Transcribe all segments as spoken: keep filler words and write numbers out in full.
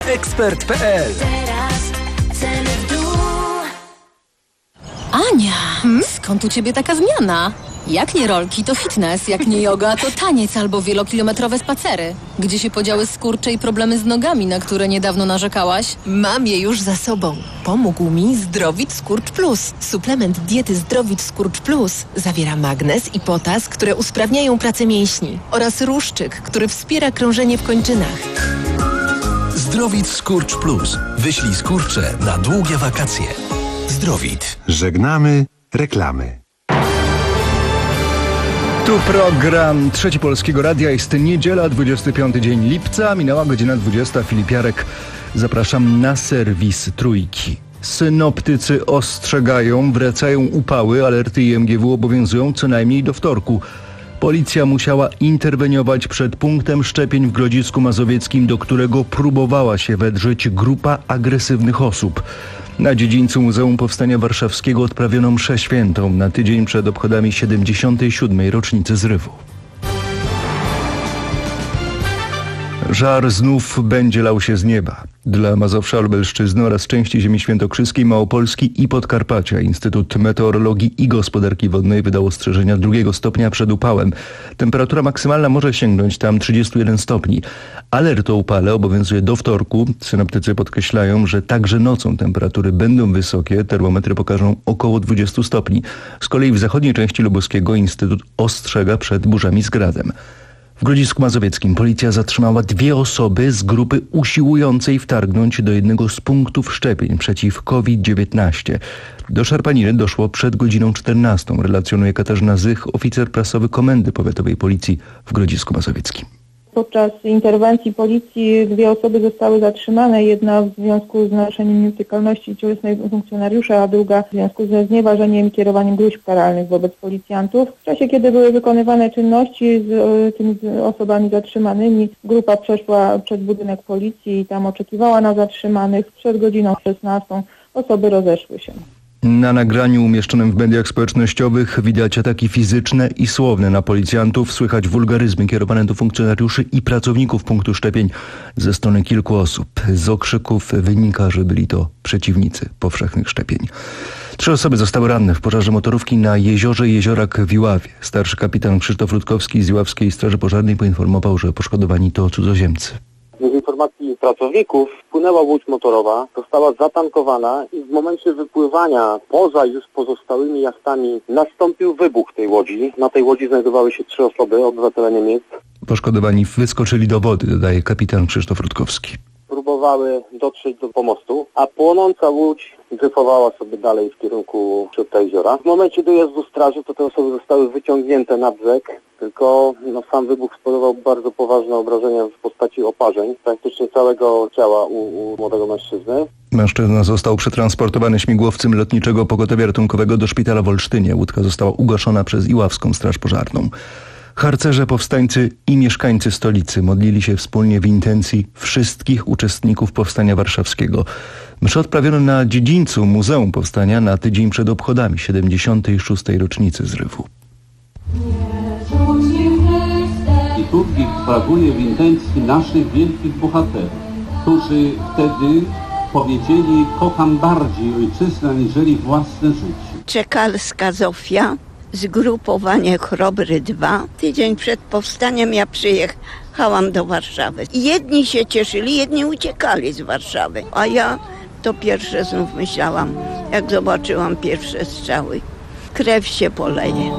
ekspert kropka pe el. Ania, hmm? skąd u ciebie taka zmiana? Jak nie rolki, to fitness, jak nie yoga, to taniec albo wielokilometrowe spacery. Gdzie się podziały skurcze i problemy z nogami, na które niedawno narzekałaś? Mam je już za sobą. Pomógł mi Zdrowit Skurcz Plus. Suplement diety Zdrowit Skurcz Plus zawiera magnez i potas, które usprawniają pracę mięśni, oraz ruszczyk, który wspiera krążenie w kończynach. Zdrowit Skurcz Plus. Wyślij skurcze na długie wakacje. Zdrowit. Żegnamy reklamy. Tu program Trzeci Polskiego Radia. Jest niedziela, dwudziesty piąty dzień lipca. Minęła godzina dwudziesta. Filip Jarek. Zapraszam na serwis Trójki. Synoptycy ostrzegają, wracają upały. Alerty I M G W obowiązują co najmniej do wtorku. Policja musiała interweniować przed punktem szczepień w Grodzisku Mazowieckim, do którego próbowała się wedrzeć grupa agresywnych osób. Na dziedzińcu Muzeum Powstania Warszawskiego odprawiono mszę świętą na tydzień przed obchodami siedemdziesiątej siódmej rocznicy zrywu. Żar znów będzie lał się z nieba. Dla Mazowsza, Lubelszczyzny oraz części ziemi świętokrzyskiej, Małopolski i Podkarpacia Instytut Meteorologii i Gospodarki Wodnej wydał ostrzeżenia drugiego stopnia przed upałem. Temperatura maksymalna może sięgnąć tam trzydziestu jeden stopni. Alert o upale obowiązuje do wtorku. Synoptycy podkreślają, że także nocą temperatury będą wysokie. Termometry pokażą około dwudziestu stopni. Z kolei w zachodniej części Lubuskiego Instytut ostrzega przed burzami z gradem. W Grodzisku Mazowieckim policja zatrzymała dwie osoby z grupy usiłującej wtargnąć do jednego z punktów szczepień przeciw COVID dziewiętnaście. Do szarpaniny doszło przed godziną czternastą, relacjonuje Katarzyna Zych, oficer prasowy Komendy Powiatowej Policji w Grodzisku Mazowieckim. Podczas interwencji policji dwie osoby zostały zatrzymane, jedna w związku z naruszeniem nietykalności cielesnej funkcjonariusza, a druga w związku ze znieważeniem i kierowaniem gróźb karalnych wobec policjantów. W czasie, kiedy były wykonywane czynności z tymi osobami zatrzymanymi, grupa przeszła przed budynek policji i tam oczekiwała na zatrzymanych. Przed godziną szesnastą osoby rozeszły się. Na nagraniu umieszczonym w mediach społecznościowych widać ataki fizyczne i słowne na policjantów. Słychać wulgaryzmy kierowane do funkcjonariuszy i pracowników punktu szczepień ze strony kilku osób. Z okrzyków wynika, że byli to przeciwnicy powszechnych szczepień. Trzy osoby zostały ranne w pożarze motorówki na jeziorze Jeziorak w Iławie. Starszy kapitan Krzysztof Rutkowski z Iławskiej Straży Pożarnej poinformował, że poszkodowani to cudzoziemcy. Z informacji pracowników wpłynęła łódź motorowa, została zatankowana i w momencie wypływania poza już pozostałymi jachtami nastąpił wybuch tej łodzi. Na tej łodzi znajdowały się trzy osoby, obywatele Niemiec. Poszkodowani wyskoczyli do wody, dodaje kapitan Krzysztof Rutkowski. Próbowały dotrzeć do pomostu, a płonąca łódź dryfowała sobie dalej w kierunku środka jeziora. W momencie dojazdu straży to te osoby zostały wyciągnięte na brzeg, tylko no, sam wybuch spowodował bardzo poważne obrażenia w postaci oparzeń praktycznie całego ciała u, u młodego mężczyzny. Mężczyzna został przetransportowany śmigłowcem Lotniczego Pogotowia Ratunkowego do szpitala w Olsztynie. Łódka została ugaszona przez Iławską Straż Pożarną. Harcerze, powstańcy i mieszkańcy stolicy modlili się wspólnie w intencji wszystkich uczestników Powstania Warszawskiego. Mszę odprawiono na dziedzińcu Muzeum Powstania na tydzień przed obchodami siedemdziesiątej szóstej rocznicy zrywu. Liturgii sprawuje w intencji naszych wielkich bohaterów, którzy wtedy powiedzieli: kocham bardziej ojczyznę aniżeli własne życie. Czekalska Zofia, zgrupowanie Chrobry dwa. Tydzień przed powstaniem ja przyjechałam do Warszawy. Jedni się cieszyli, jedni uciekali z Warszawy, a ja to pierwsze znów myślałam, jak zobaczyłam pierwsze strzały. Krew się poleje.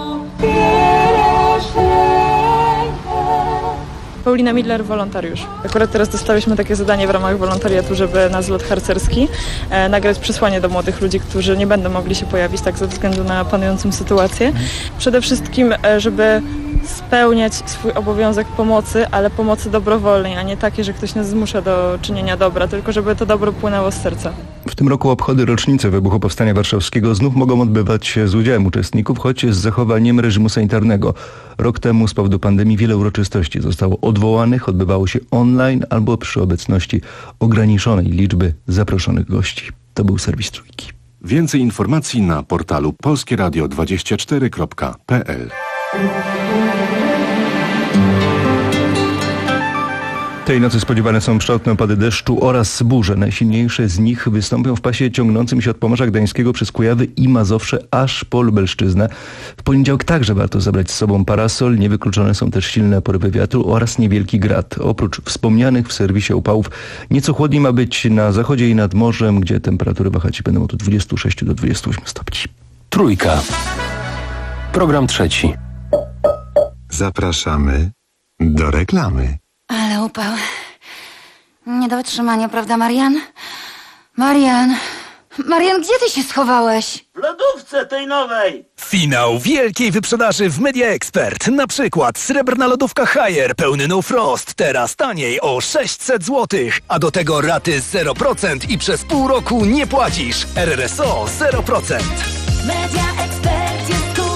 Paulina Midler, wolontariusz. Akurat teraz dostałyśmy takie zadanie w ramach wolontariatu, żeby na zlot harcerski e, nagrać przesłanie do młodych ludzi, którzy nie będą mogli się pojawić tak ze względu na panującą sytuację. Przede wszystkim, e, żeby spełniać swój obowiązek pomocy, ale pomocy dobrowolnej, a nie takiej, że ktoś nas zmusza do czynienia dobra, tylko żeby to dobro płynęło z serca. W tym roku obchody rocznicy wybuchu Powstania Warszawskiego znów mogą odbywać się z udziałem uczestników, choć z zachowaniem reżimu sanitarnego. Rok temu z powodu pandemii wiele uroczystości zostało odwołanych, odbywało się online albo przy obecności ograniczonej liczby zaproszonych gości. To był serwis Trójki. Więcej informacji na portalu polskie radio dwadzieścia cztery kropka p l. Tej nocy spodziewane są przelotne opady deszczu oraz burze. Najsilniejsze z nich wystąpią w pasie ciągnącym się od Pomorza Gdańskiego przez Kujawy i Mazowsze aż po Lubelszczyznę. W poniedziałek także warto zabrać z sobą parasol. Niewykluczone są też silne porywy wiatru oraz niewielki grad. Oprócz wspomnianych w serwisie upałów nieco chłodniej ma być na zachodzie i nad morzem, gdzie temperatury wahać będą od dwudziestu sześciu do dwudziestu ośmiu stopni. Trójka. Program trzeci. Zapraszamy do reklamy. Ale upał. Nie do wytrzymania, prawda, Marian? Marian! Marian, gdzie ty się schowałeś? W lodówce tej nowej! Finał wielkiej wyprzedaży w Media Expert. Na przykład srebrna lodówka Haier pełny No Frost. Teraz taniej o sześćset złotych. A do tego raty zero procent i przez pół roku nie płacisz. R R S O zero procent. Media Expert jest tu.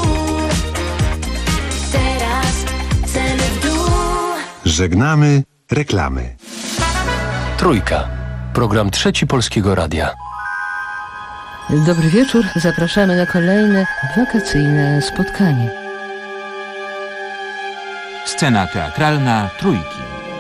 Teraz ceny w dół. Żegnamy reklamy. Trójka. Program trzeci Polskiego Radia. Dobry wieczór. Zapraszamy na kolejne wakacyjne spotkanie. Scena teatralna Trójki.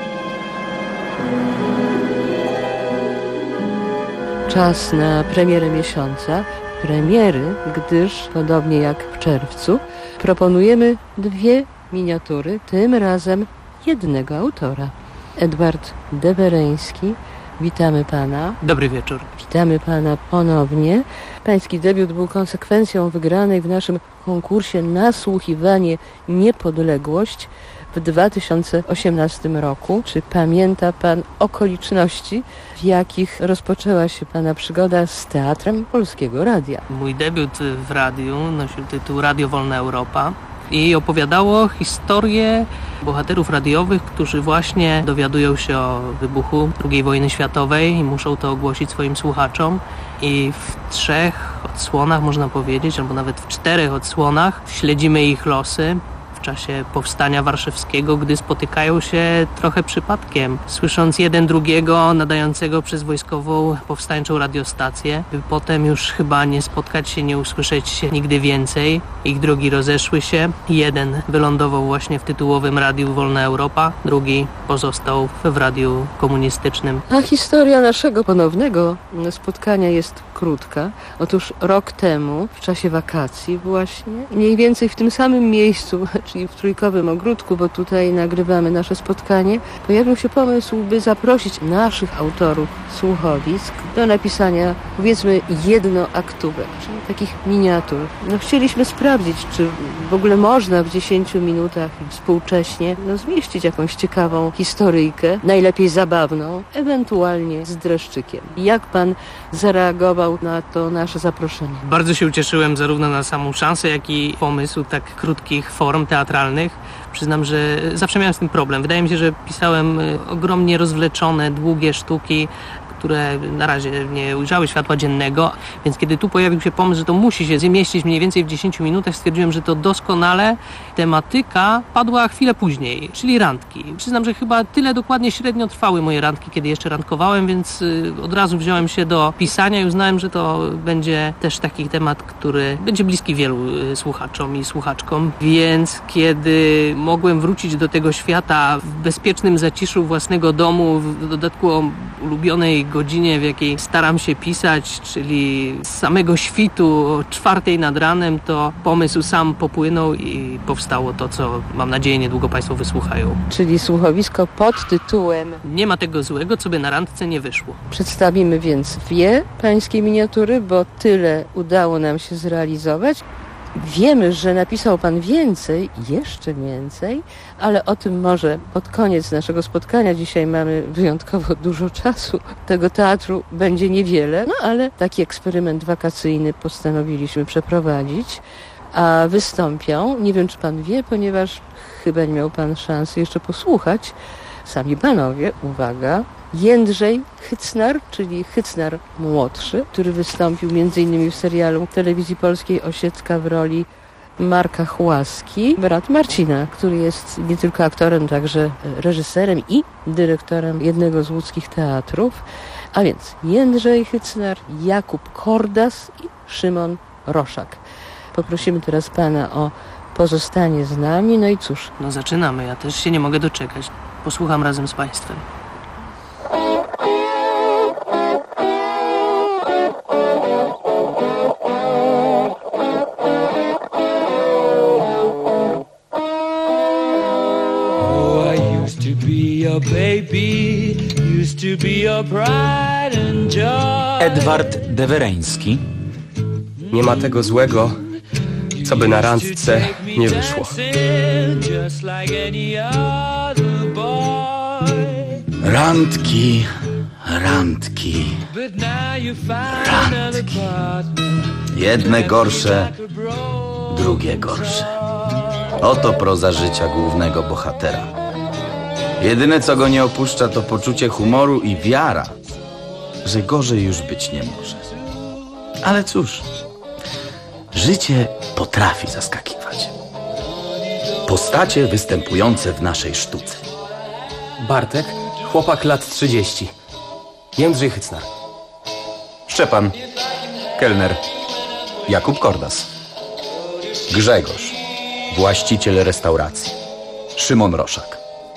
Czas na premierę miesiąca. Premiery, gdyż podobnie jak w czerwcu proponujemy dwie miniatury, tym razem jednego autora. Edward Dewereński. Witamy pana. Dobry wieczór. Witamy pana ponownie. Pański debiut był konsekwencją wygranej w naszym konkursie Nasłuchiwanie Niepodległość w dwa tysiące osiemnastym roku. Czy pamięta pan okoliczności, w jakich rozpoczęła się pana przygoda z Teatrem Polskiego Radia? Mój debiut w radiu nosił tytuł Radio Wolna Europa i opowiadało historię bohaterów radiowych, którzy właśnie dowiadują się o wybuchu drugiej wojny światowej i muszą to ogłosić swoim słuchaczom. I w trzech odsłonach, można powiedzieć, albo nawet w czterech odsłonach śledzimy ich losy w czasie powstania warszawskiego, gdy spotykają się trochę przypadkiem, słysząc jeden drugiego nadającego przez wojskową powstańczą radiostację, by potem już chyba nie spotkać się, nie usłyszeć się nigdy więcej. Ich drogi rozeszły się. Jeden wylądował właśnie w tytułowym Radiu Wolna Europa, drugi pozostał w radiu komunistycznym. A historia naszego ponownego spotkania jest krótka. Otóż rok temu, w czasie wakacji właśnie, mniej więcej w tym samym miejscu, czyli w Trójkowym Ogródku, bo tutaj nagrywamy nasze spotkanie, pojawił się pomysł, by zaprosić naszych autorów słuchowisk do napisania, powiedzmy, jednoaktówek, czyli takich miniatur. No, chcieliśmy sprawdzić, czy w ogóle można w dziesięciu minutach współcześnie no, zmieścić jakąś ciekawą historyjkę, najlepiej zabawną, ewentualnie z dreszczykiem. Jak pan zareagował na to nasze zaproszenie? Bardzo się ucieszyłem zarówno na samą szansę, jak i pomysł tak krótkich form teatralnych. Przyznam, że zawsze miałem z tym problem. Wydaje mi się, że pisałem ogromnie rozwleczone, długie sztuki, które na razie nie ujrzały światła dziennego, więc kiedy tu pojawił się pomysł, że to musi się zmieścić mniej więcej w dziesięciu minutach, stwierdziłem, że to doskonale. Tematyka padła chwilę później, czyli randki. Przyznam, że chyba tyle dokładnie średnio trwały moje randki, kiedy jeszcze randkowałem, więc od razu wziąłem się do pisania i uznałem, że to będzie też taki temat, który będzie bliski wielu słuchaczom i słuchaczkom, więc kiedy mogłem wrócić do tego świata w bezpiecznym zaciszu własnego domu, w dodatku o ulubionej godzinie, w jakiej staram się pisać, czyli z samego świtu o czwartej nad ranem, to pomysł sam popłynął i powstało to, co mam nadzieję niedługo państwo wysłuchają. Czyli słuchowisko pod tytułem Nie ma tego złego, co by na randce nie wyszło. Przedstawimy więc dwie pańskie miniatury, bo tyle udało nam się zrealizować. Wiemy, że napisał pan więcej, jeszcze więcej, ale o tym może pod koniec naszego spotkania. Dzisiaj mamy wyjątkowo dużo czasu. Tego teatru będzie niewiele, no ale taki eksperyment wakacyjny postanowiliśmy przeprowadzić. A wystąpią, nie wiem czy pan wie, ponieważ chyba nie miał pan szansy jeszcze posłuchać, sami panowie, uwaga, Jędrzej Hycnar, czyli Hycnar młodszy, który wystąpił między innymi w serialu Telewizji Polskiej Osiecka w roli Marka Chłaski, brat Marcina, który jest nie tylko aktorem, także reżyserem i dyrektorem jednego z łódzkich teatrów. A więc Jędrzej Hycnar, Jakub Kordas i Szymon Roszak. Poprosimy teraz pana o pozostanie z nami, no i cóż. No zaczynamy, ja też się nie mogę doczekać. Posłucham razem z państwem. Edward Dewereński. Nie ma tego złego, co by na randce nie wyszło. Randki, randki, randki. Jedne gorsze, drugie gorsze. Oto proza życia głównego bohatera. Jedyne, co go nie opuszcza, to poczucie humoru i wiara, że gorzej już być nie może. Ale cóż, życie potrafi zaskakiwać. Postacie występujące w naszej sztuce. Bartek, chłopak lat trzydzieści. Jędrzej Hycnar. Szczepan, kelner. Jakub Kordas. Grzegorz, właściciel restauracji. Szymon Roszak.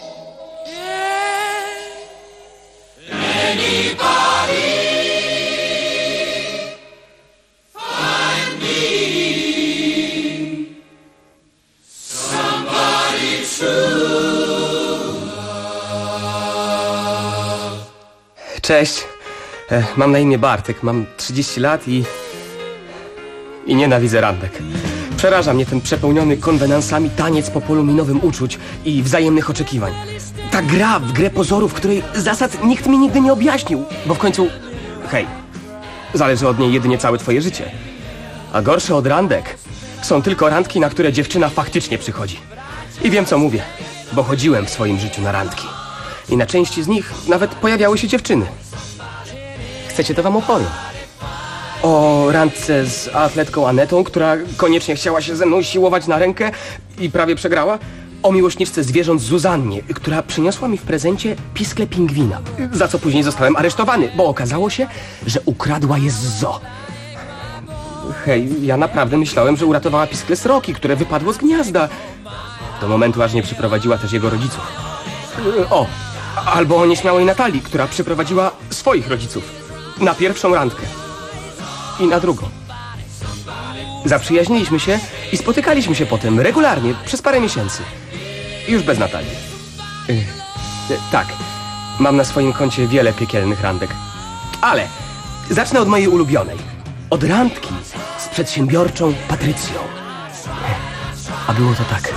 Cześć, e, mam na imię Bartek, mam trzydzieści lat i... i nienawidzę randek. Przeraża mnie ten przepełniony konwenansami taniec po polu minowym uczuć i wzajemnych oczekiwań. Ta gra w grę pozorów, której zasad nikt mi nigdy nie objaśnił, bo w końcu... hej, zależy od niej jedynie całe twoje życie. A gorsze od randek są tylko randki, na które dziewczyna faktycznie przychodzi. I wiem, co mówię, bo chodziłem w swoim życiu na randki. I na części z nich nawet pojawiały się dziewczyny. Chcecie, to wam opowiem. O randce z atletką Anetą, która koniecznie chciała się ze mną siłować na rękę i prawie przegrała. O miłośniczce zwierząt Zuzannie, która przyniosła mi w prezencie piskle pingwina, za co później zostałem aresztowany, bo okazało się, że ukradła je z zoo. Hej, ja naprawdę myślałem, że uratowała piskle sroki, które wypadło z gniazda. Do momentu, aż nie przyprowadziła też jego rodziców. O, albo o nieśmiałej Natalii, która przyprowadziła swoich rodziców na pierwszą randkę i na drugą. Zaprzyjaźniliśmy się i spotykaliśmy się potem regularnie przez parę miesięcy. Już bez Natalii. Yy, yy, tak, mam na swoim koncie wiele piekielnych randek. Ale zacznę od mojej ulubionej. Od randki z przedsiębiorczą Patrycją. A było to tak.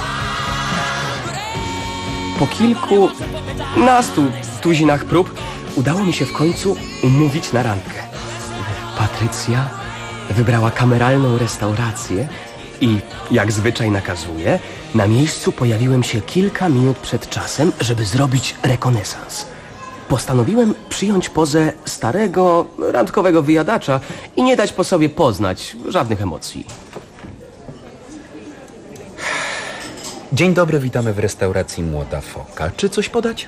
Po kilku nastu tuzinach prób udało mi się w końcu umówić na randkę. Patrycja wybrała kameralną restaurację i, jak zwyczaj nakazuje, na miejscu pojawiłem się kilka minut przed czasem, żeby zrobić rekonesans. Postanowiłem przyjąć pozę starego, randkowego wyjadacza i nie dać po sobie poznać żadnych emocji. Dzień dobry, witamy w restauracji Młoda Foka. Czy coś podać?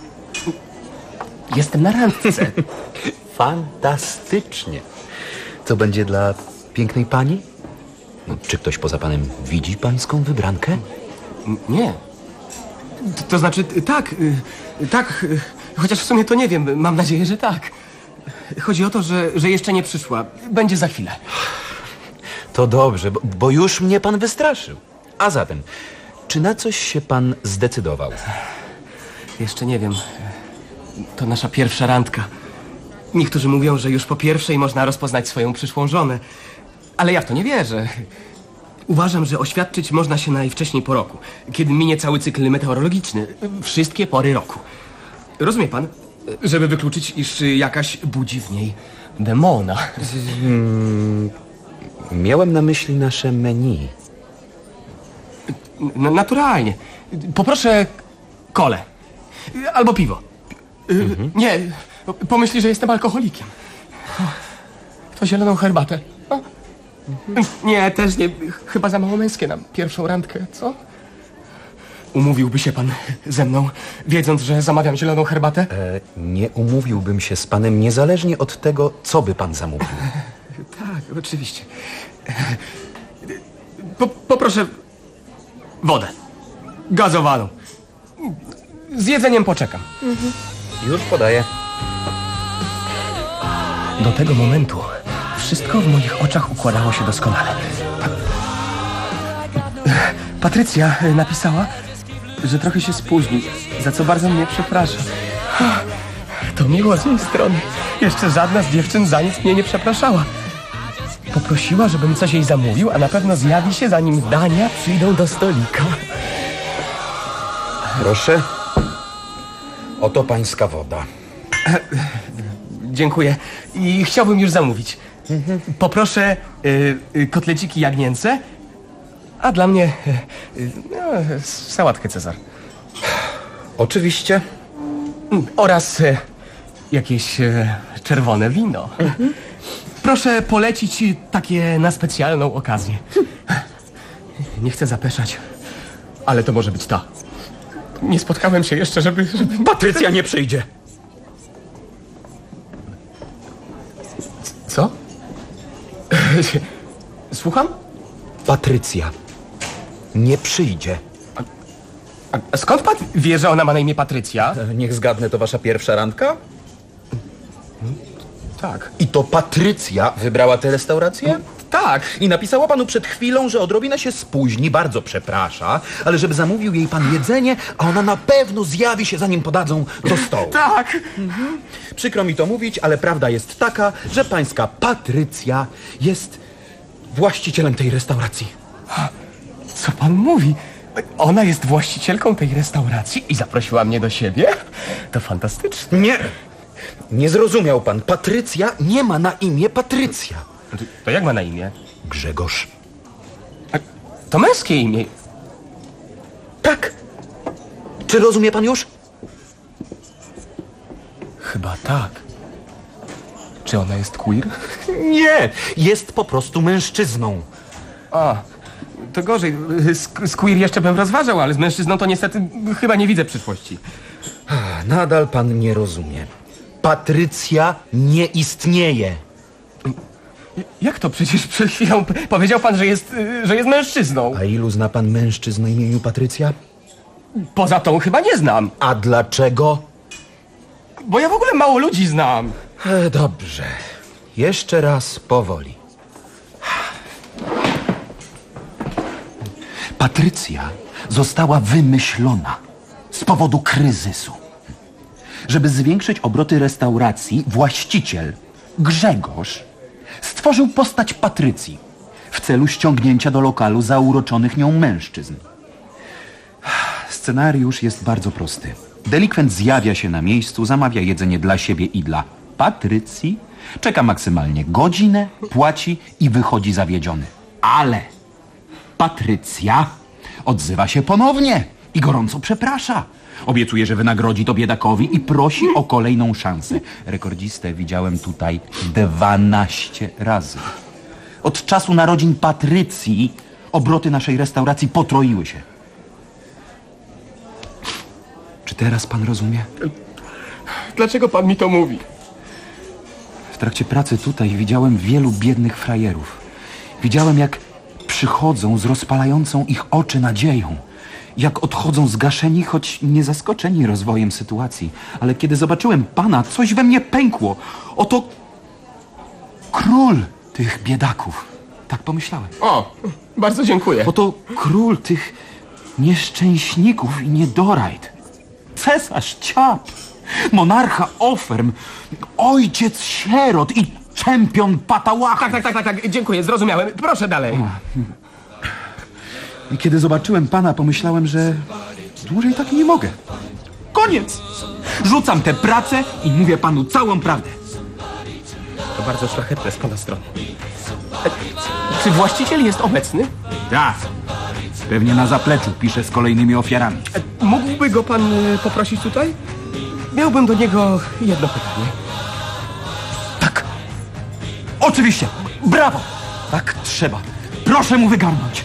Jestem na randce. Fantastycznie. Co będzie dla pięknej pani? Czy ktoś poza panem widzi pańską wybrankę? Nie. To, to znaczy, tak, tak, chociaż w sumie to nie wiem, mam nadzieję, że tak. Chodzi o to, że, że jeszcze nie przyszła. Będzie za chwilę. To dobrze, bo, bo już mnie pan wystraszył. A zatem, czy na coś się pan zdecydował? Jeszcze nie wiem. To nasza pierwsza randka. Niektórzy mówią, że już po pierwszej można rozpoznać swoją przyszłą żonę. Ale ja w to nie wierzę. Uważam, że oświadczyć można się najwcześniej po roku, kiedy minie cały cykl meteorologiczny. Wszystkie pory roku. Rozumie pan? Żeby wykluczyć, iż jakaś budzi w niej demona. Hmm, miałem na myśli nasze menu. N- naturalnie. Poproszę kolę. Albo piwo. Mhm. Nie, pomyśli, że jestem alkoholikiem. To zieloną herbatę. Mhm. Nie, też nie. Chyba za mało męskie na pierwszą randkę, co? Umówiłby się pan ze mną, wiedząc, że zamawiam zieloną herbatę? E, nie umówiłbym się z panem niezależnie od tego, co by pan zamówił. Tak, oczywiście. Po, poproszę wodę. Gazowaną. Z jedzeniem poczekam. Mhm. Już podaję. Do tego momentu wszystko w moich oczach układało się doskonale. Patrycja napisała, że trochę się spóźni, za co bardzo mnie przepraszam. To miło z jej strony. Jeszcze żadna z dziewczyn za nic mnie nie przepraszała. Poprosiła, żebym coś jej zamówił, a na pewno zjawi się, zanim dania przyjdą do stolika. Proszę. Oto pańska woda. Dziękuję. I chciałbym już zamówić. Poproszę y, y, kotleciki jagnięce, a dla mnie y, y, no, sałatkę Cezar. Oczywiście. Oraz y, jakieś y, czerwone wino. Mhm. Proszę polecić takie na specjalną okazję. Nie chcę zapeszać, ale to może być ta. Nie spotkałem się jeszcze, żeby... żeby... Patrycja nie przyjdzie. Co? Słucham? Patrycja nie przyjdzie. A, a skąd pan wie, że ona ma na imię Patrycja? Niech zgadnę, to wasza pierwsza randka? Tak. I to Patrycja wybrała tę restaurację? Tak. I napisała panu przed chwilą, że odrobinę się spóźni, bardzo przeprasza, ale żeby zamówił jej pan jedzenie, a ona na pewno zjawi się, zanim podadzą do stołu. Tak. Mhm. Przykro mi to mówić, ale prawda jest taka, że pańska Patrycja jest właścicielem tej restauracji. Co pan mówi? Ona jest właścicielką tej restauracji i zaprosiła mnie do siebie? To fantastyczne. Nie. Nie zrozumiał pan. Patrycja nie ma na imię Patrycja. To jak ma na imię? Grzegorz. A to męskie imię. Tak. Czy rozumie pan już? Chyba tak. Czy ona jest queer? Nie. Jest po prostu mężczyzną. A, to gorzej. Z, z queer jeszcze bym rozważał, ale z mężczyzną to niestety chyba nie widzę przyszłości. Nadal pan nie rozumie. Patrycja nie istnieje. Jak to? Przecież przed chwilą powiedział pan, że jest, że jest mężczyzną. A ilu zna pan mężczyzn o imieniu Patrycja? Poza tą chyba nie znam. A dlaczego? Bo ja w ogóle mało ludzi znam. E, dobrze. Jeszcze raz powoli. Patrycja została wymyślona z powodu kryzysu. Żeby zwiększyć obroty restauracji, właściciel Grzegorz stworzył postać Patrycji w celu ściągnięcia do lokalu zauroczonych nią mężczyzn. Scenariusz jest bardzo prosty. Delikwent zjawia się na miejscu, zamawia jedzenie dla siebie i dla Patrycji, czeka maksymalnie godzinę, płaci i wychodzi zawiedziony. Ale Patrycja odzywa się ponownie i gorąco przeprasza. Obiecuje, że wynagrodzi to biedakowi i prosi o kolejną szansę. Rekordzistę widziałem tutaj dwanaście razy. Od czasu narodzin Patrycji obroty naszej restauracji potroiły się. Czy teraz pan rozumie? Dlaczego pan mi to mówi? W trakcie pracy tutaj widziałem wielu biednych frajerów. Widziałem, jak przychodzą z rozpalającą ich oczy nadzieją. Jak odchodzą zgaszeni, choć nie zaskoczeni rozwojem sytuacji. Ale kiedy zobaczyłem pana, coś we mnie pękło. Oto król tych biedaków. Tak pomyślałem. O, bardzo dziękuję. Oto król tych nieszczęśników i niedorajt. Cesarz ciap, monarcha oferm, ojciec sierot i czempion patałachów. Tak, tak, tak, tak, tak, dziękuję, zrozumiałem. Proszę dalej. I kiedy zobaczyłem pana, pomyślałem, że dłużej tak nie mogę. Koniec! Rzucam tę pracę i mówię panu całą prawdę. To bardzo szlachetne z pana strony. E, czy właściciel jest obecny? Tak. Pewnie na zapleczu pisze z kolejnymi ofiarami. E, mógłby go pan y, poprosić tutaj? Miałbym do niego jedno pytanie. Tak. Oczywiście. Brawo. Tak trzeba. Proszę mu wygarnąć.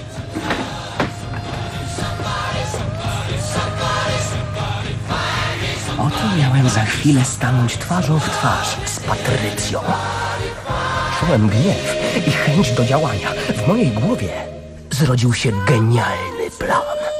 Oto miałem za chwilę stanąć twarzą w twarz z Patrycją. Czułem gniew i chęć do działania. W mojej głowie zrodził się genialny plan.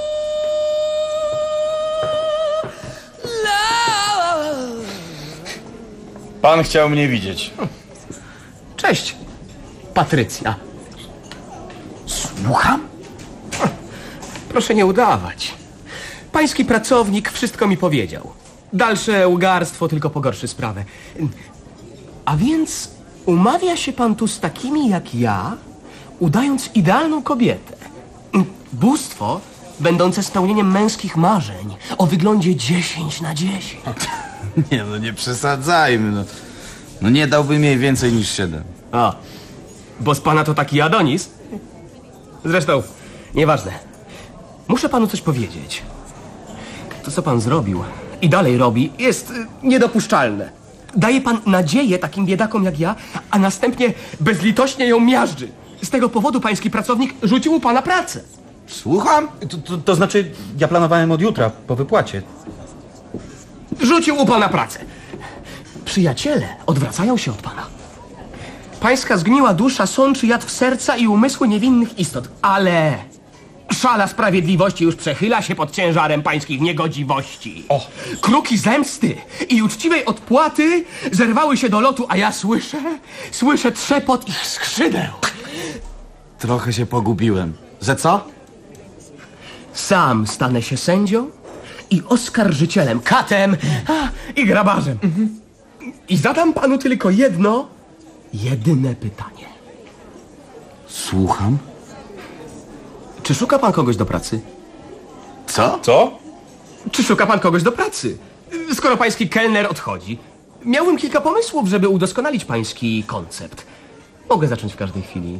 Pan chciał mnie widzieć. Cześć, Patrycja. Słucham? Proszę nie udawać. Pański pracownik wszystko mi powiedział. Dalsze łgarstwo tylko pogorszy sprawę. A więc umawia się pan tu z takimi jak ja, udając idealną kobietę. Bóstwo będące spełnieniem męskich marzeń o wyglądzie dziesięć na dziesięć. Nie no, nie przesadzajmy, no. No nie dałbym jej więcej niż siedem. A, bo z pana to taki Adonis? Zresztą, nieważne. Muszę panu coś powiedzieć. To, co pan zrobił i dalej robi, jest y, niedopuszczalne. Daje pan nadzieję takim biedakom jak ja, a następnie bezlitośnie ją miażdży. Z tego powodu pański pracownik rzucił u pana pracę. Słucham? To, to, to znaczy, ja planowałem od jutra, po wypłacie. Rzucił u pana pracę. Przyjaciele odwracają się od pana. Pańska zgniła dusza sączy jad w serca i umysły niewinnych istot. Ale szala sprawiedliwości już przechyla się pod ciężarem pańskich niegodziwości. O. Kruki zemsty i uczciwej odpłaty zerwały się do lotu, a ja słyszę, słyszę trzepot ich skrzydeł. Trochę się pogubiłem. Że co? Sam stanę się sędzią i oskarżycielem, katem a, i grabarzem. Mhm. I zadam panu tylko jedno, jedyne pytanie. Słucham? Czy szuka pan kogoś do pracy? Co? Co? Czy szuka pan kogoś do pracy? Skoro pański kelner odchodzi, miałbym kilka pomysłów, żeby udoskonalić pański koncept. Mogę zacząć w każdej chwili.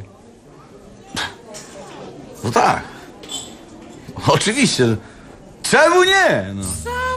No tak. Oczywiście. Czemu nie? No.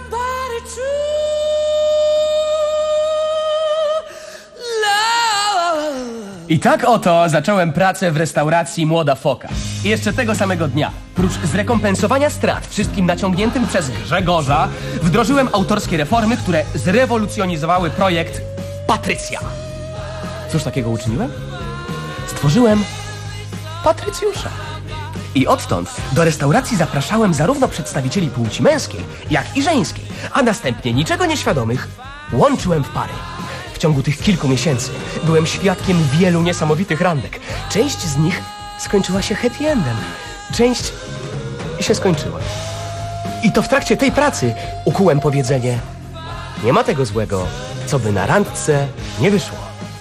I tak oto zacząłem pracę w restauracji Młoda Foka. I jeszcze tego samego dnia, prócz zrekompensowania strat wszystkim naciągniętym przez Grzegorza, wdrożyłem autorskie reformy, które zrewolucjonizowały projekt Patrycja. Cóż takiego uczyniłem? Stworzyłem Patrycjusza. I odtąd do restauracji zapraszałem zarówno przedstawicieli płci męskiej, jak i żeńskiej, a następnie niczego nieświadomych łączyłem w pary. W ciągu tych kilku miesięcy byłem świadkiem wielu niesamowitych randek. Część z nich skończyła się happy endem, część się skończyła. I to w trakcie tej pracy ukułem powiedzenie: nie ma tego złego, co by na randce nie wyszło.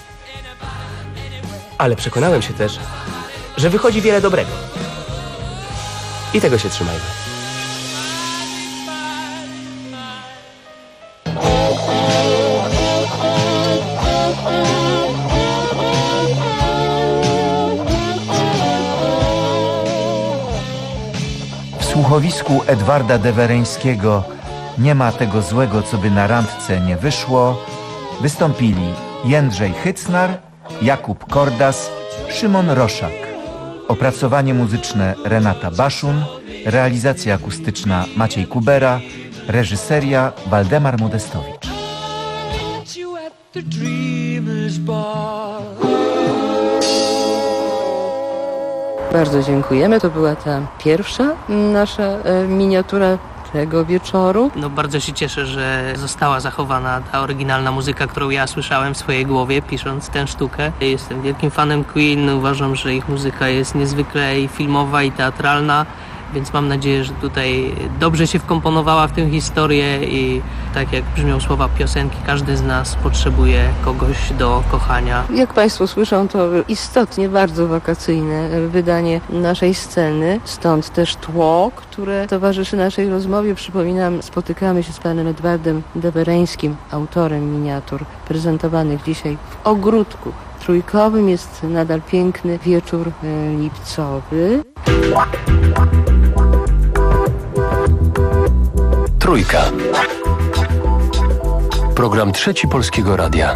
Ale przekonałem się też, że wychodzi wiele dobrego. I tego się trzymajmy. W słuchowisku Edwarda Dewereńskiego "Nie ma tego złego, co by na randce nie wyszło" wystąpili Jędrzej Hycnar, Jakub Kordas, Szymon Roszak. Opracowanie muzyczne Renata Baszun, realizacja akustyczna Maciej Kubera, reżyseria Waldemar Modestowicz. Bardzo dziękujemy. To była ta pierwsza nasza e, miniatura tego wieczoru. No bardzo się cieszę, że została zachowana ta oryginalna muzyka, którą ja słyszałem w swojej głowie, pisząc tę sztukę. Jestem wielkim fanem Queen, uważam, że ich muzyka jest niezwykle i filmowa, i teatralna, więc mam nadzieję, że tutaj dobrze się wkomponowała w tę historię i tak jak brzmią słowa piosenki, każdy z nas potrzebuje kogoś do kochania. Jak Państwo słyszą, to istotnie bardzo wakacyjne wydanie naszej sceny, stąd też tło, które towarzyszy naszej rozmowie. Przypominam, spotykamy się z panem Edwardem Dewereńskim, autorem miniatur prezentowanych dzisiaj w ogródku trójkowym. Jest nadal piękny wieczór lipcowy. Trójka. Program Trzeci Polskiego Radia.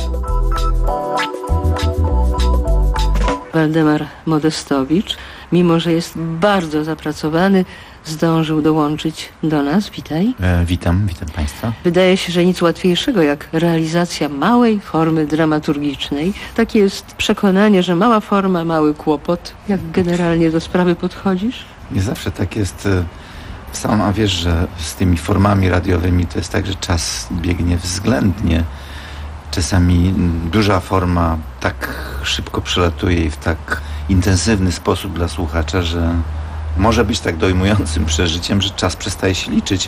Waldemar Modestowicz, mimo że jest bardzo zapracowany, zdążył dołączyć do nas. Witaj. E, witam, witam Państwa. Wydaje się, że nic łatwiejszego jak realizacja małej formy dramaturgicznej. Takie jest przekonanie, że mała forma, mały kłopot. Jak generalnie do sprawy podchodzisz? Nie zawsze tak jest. Sam, a wiesz, że z tymi formami radiowymi to jest tak, że czas biegnie względnie. Czasami duża forma tak szybko przelatuje i w tak intensywny sposób dla słuchacza, że może być tak dojmującym przeżyciem, że czas przestaje się liczyć.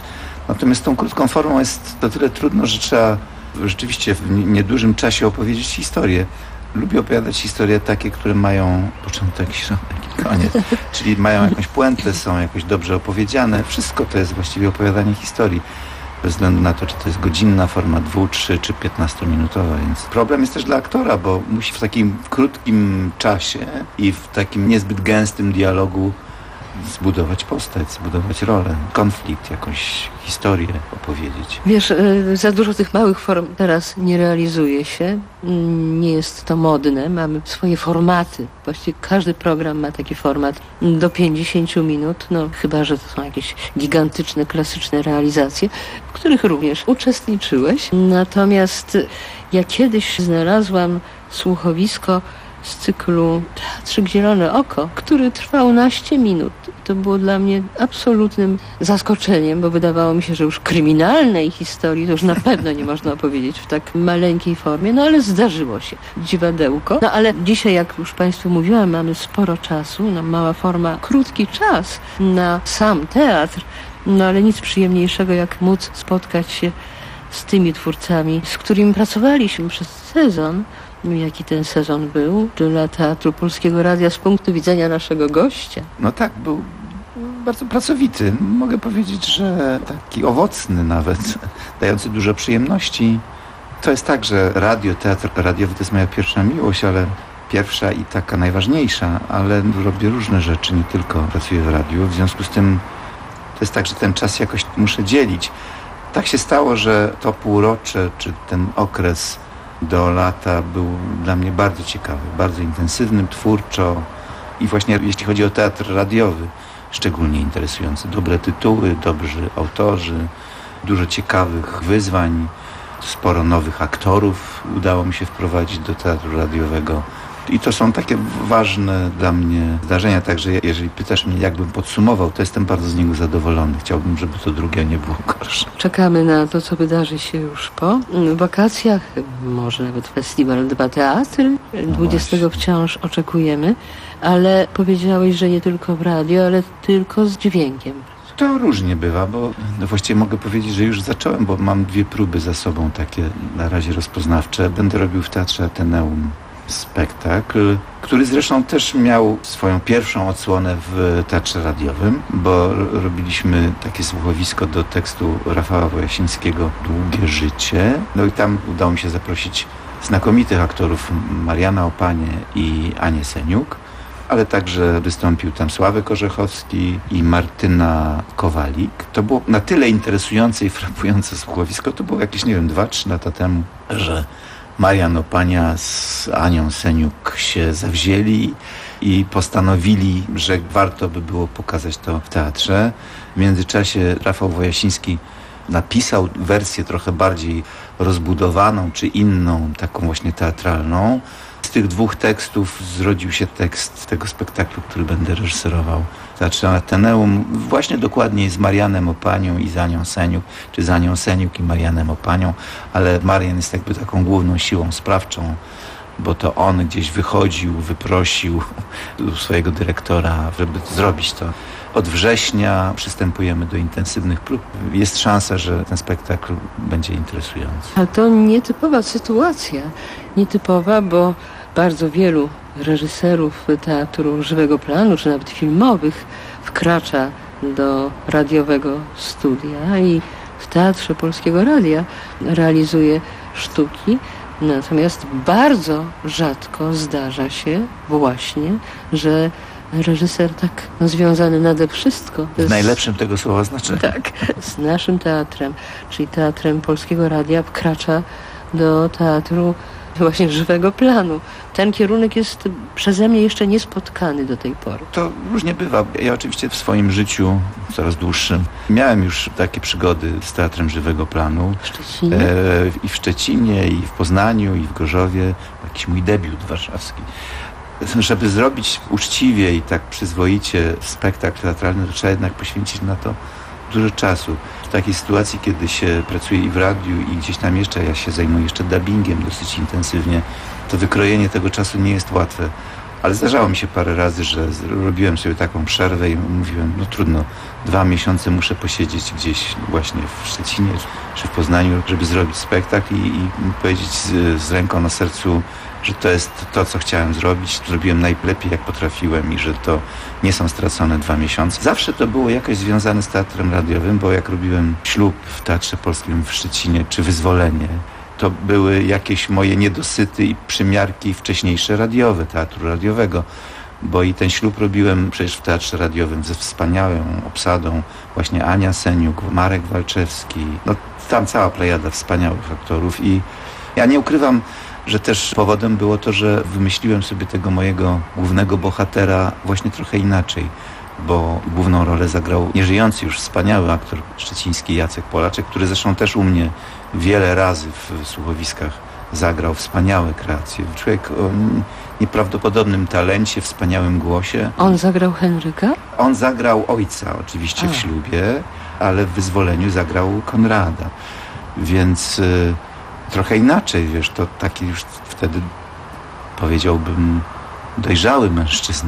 Natomiast tą krótką formą jest to tyle trudno, że trzeba rzeczywiście w niedużym czasie opowiedzieć historię. Lubię opowiadać historie takie, które mają początek, środek i koniec. Czyli mają jakąś puentę, są jakoś dobrze opowiedziane. Wszystko to jest właściwie opowiadanie historii. Bez względu na to, czy to jest godzinna forma, dwu, trzy czy piętnastominutowa. Więc problem jest też dla aktora, bo musi w takim krótkim czasie i w takim niezbyt gęstym dialogu zbudować postać, zbudować rolę, konflikt, jakąś historię opowiedzieć. Wiesz, za dużo tych małych form teraz nie realizuje się. Nie jest to modne. Mamy swoje formaty. Właściwie każdy program ma taki format do pięćdziesięciu minut. No chyba, że to są jakieś gigantyczne, klasyczne realizacje, w których również uczestniczyłeś. Natomiast ja kiedyś znalazłam słuchowisko z cyklu Teatrzyk Zielone Oko, który trwał naście minut. To było dla mnie absolutnym zaskoczeniem, bo wydawało mi się, że już kryminalnej historii to już na pewno nie można opowiedzieć w tak maleńkiej formie, no ale zdarzyło się. Dziwadełko. No ale dzisiaj, jak już Państwu mówiłam, mamy sporo czasu, no, mała forma, krótki czas na sam teatr, no ale nic przyjemniejszego, jak móc spotkać się z tymi twórcami, z którymi pracowaliśmy przez sezon. Jaki ten sezon był dla Teatru Polskiego Radia z punktu widzenia naszego gościa? No tak, był bardzo pracowity. Mogę powiedzieć, że taki owocny nawet, dający dużo przyjemności. To jest tak, że radio, teatr radiowy to jest moja pierwsza miłość, ale pierwsza i taka najważniejsza, ale robię różne rzeczy, nie tylko pracuję w radiu. W związku z tym to jest tak, że ten czas jakoś muszę dzielić. Tak się stało, że to półrocze, czy ten okres do lata był dla mnie bardzo ciekawy, bardzo intensywny, twórczo i właśnie jeśli chodzi o teatr radiowy, szczególnie interesujący. Dobre tytuły, dobrzy autorzy, dużo ciekawych wyzwań, sporo nowych aktorów udało mi się wprowadzić do teatru radiowego. I to są takie ważne dla mnie zdarzenia, także jeżeli pytasz mnie, jak bym podsumował, to jestem bardzo z niego zadowolony. Chciałbym, żeby to drugie nie było gorsze. Czekamy na to, co wydarzy się już po wakacjach, może nawet festiwal Dwa Teatry. dwudziestego wciąż oczekujemy, ale powiedziałeś, że nie tylko w radio, ale tylko z dźwiękiem. To różnie bywa, bo właściwie mogę powiedzieć, że już zacząłem, bo mam dwie próby za sobą takie na razie rozpoznawcze. Będę robił w Teatrze Ateneum spektakl, który zresztą też miał swoją pierwszą odsłonę w teatrze radiowym, bo robiliśmy takie słuchowisko do tekstu Rafała Wojasińskiego Długie życie. No i tam udało mi się zaprosić znakomitych aktorów Mariana Opanie i Anię Seniuk, ale także wystąpił tam Sławek Orzechowski i Martyna Kowalik. To było na tyle interesujące i frapujące słuchowisko, to było jakieś, nie wiem, dwa, trzy lata temu, że Marian Opania z Anią Seniuk się zawzięli i postanowili, że warto by było pokazać to w teatrze. W międzyczasie Rafał Wojasiński napisał wersję trochę bardziej rozbudowaną, czy inną, taką właśnie teatralną. Z tych dwóch tekstów zrodził się tekst tego spektaklu, który będę reżyserował w Teatrze Ateneum, właśnie dokładniej z Marianem Opanią i z Anią Seniuk, czy z Anią Seniuk i Marianem Opanią, ale Marian jest jakby taką główną siłą sprawczą, bo to on gdzieś wychodził, wyprosił u swojego dyrektora, żeby zrobić to. Od września przystępujemy do intensywnych prób. Jest szansa, że ten spektakl będzie interesujący. A to nietypowa sytuacja. Nietypowa, bo bardzo wielu reżyserów teatru żywego planu, czy nawet filmowych wkracza do radiowego studia i w Teatrze Polskiego Radia realizuje sztuki. Natomiast bardzo rzadko zdarza się właśnie, że reżyser tak związany nade wszystko. W najlepszym tego słowa znaczeniu. Tak, z naszym teatrem, czyli Teatrem Polskiego Radia wkracza do teatru właśnie żywego planu. Ten kierunek jest przeze mnie jeszcze niespotkany do tej pory. To różnie bywa. Ja oczywiście w swoim życiu, coraz dłuższym, miałem już takie przygody z teatrem żywego planu. W Szczecinie? E, I w Szczecinie, i w Poznaniu, i w Gorzowie. Jakiś mój debiut warszawski. Żeby zrobić uczciwie i tak przyzwoicie spektakl teatralny, to trzeba jednak poświęcić na to dużo czasu. W takiej sytuacji, kiedy się pracuje i w radiu, i gdzieś tam jeszcze, ja się zajmuję jeszcze dubbingiem dosyć intensywnie, to wykrojenie tego czasu nie jest łatwe. Ale zdarzało mi się parę razy, że robiłem sobie taką przerwę i mówiłem, no trudno, dwa miesiące muszę posiedzieć gdzieś właśnie w Szczecinie czy w Poznaniu, żeby zrobić spektakl i, i powiedzieć z, z ręką na sercu, że to jest to, co chciałem zrobić. Zrobiłem najlepiej, jak potrafiłem i że to nie są stracone dwa miesiące. Zawsze to było jakoś związane z teatrem radiowym, bo jak robiłem Ślub w Teatrze Polskim w Szczecinie czy Wyzwolenie, to były jakieś moje niedosyty i przymiarki wcześniejsze radiowe, teatru radiowego, bo i ten Ślub robiłem przecież w teatrze radiowym ze wspaniałą obsadą, właśnie Ania Seniuk, Marek Walczewski, no tam cała plejada wspaniałych aktorów i ja nie ukrywam, że też powodem było to, że wymyśliłem sobie tego mojego głównego bohatera właśnie trochę inaczej, bo główną rolę zagrał nieżyjący już wspaniały aktor szczeciński Jacek Polaczek, który zresztą też u mnie wiele razy w słuchowiskach zagrał wspaniałe kreacje. Człowiek o nieprawdopodobnym talencie, wspaniałym głosie. On zagrał Henryka? On zagrał ojca oczywiście A. w Ślubie, ale w Wyzwoleniu zagrał Konrada. Więc y, trochę inaczej, wiesz, to taki już wtedy powiedziałbym dojrzały mężczyzna.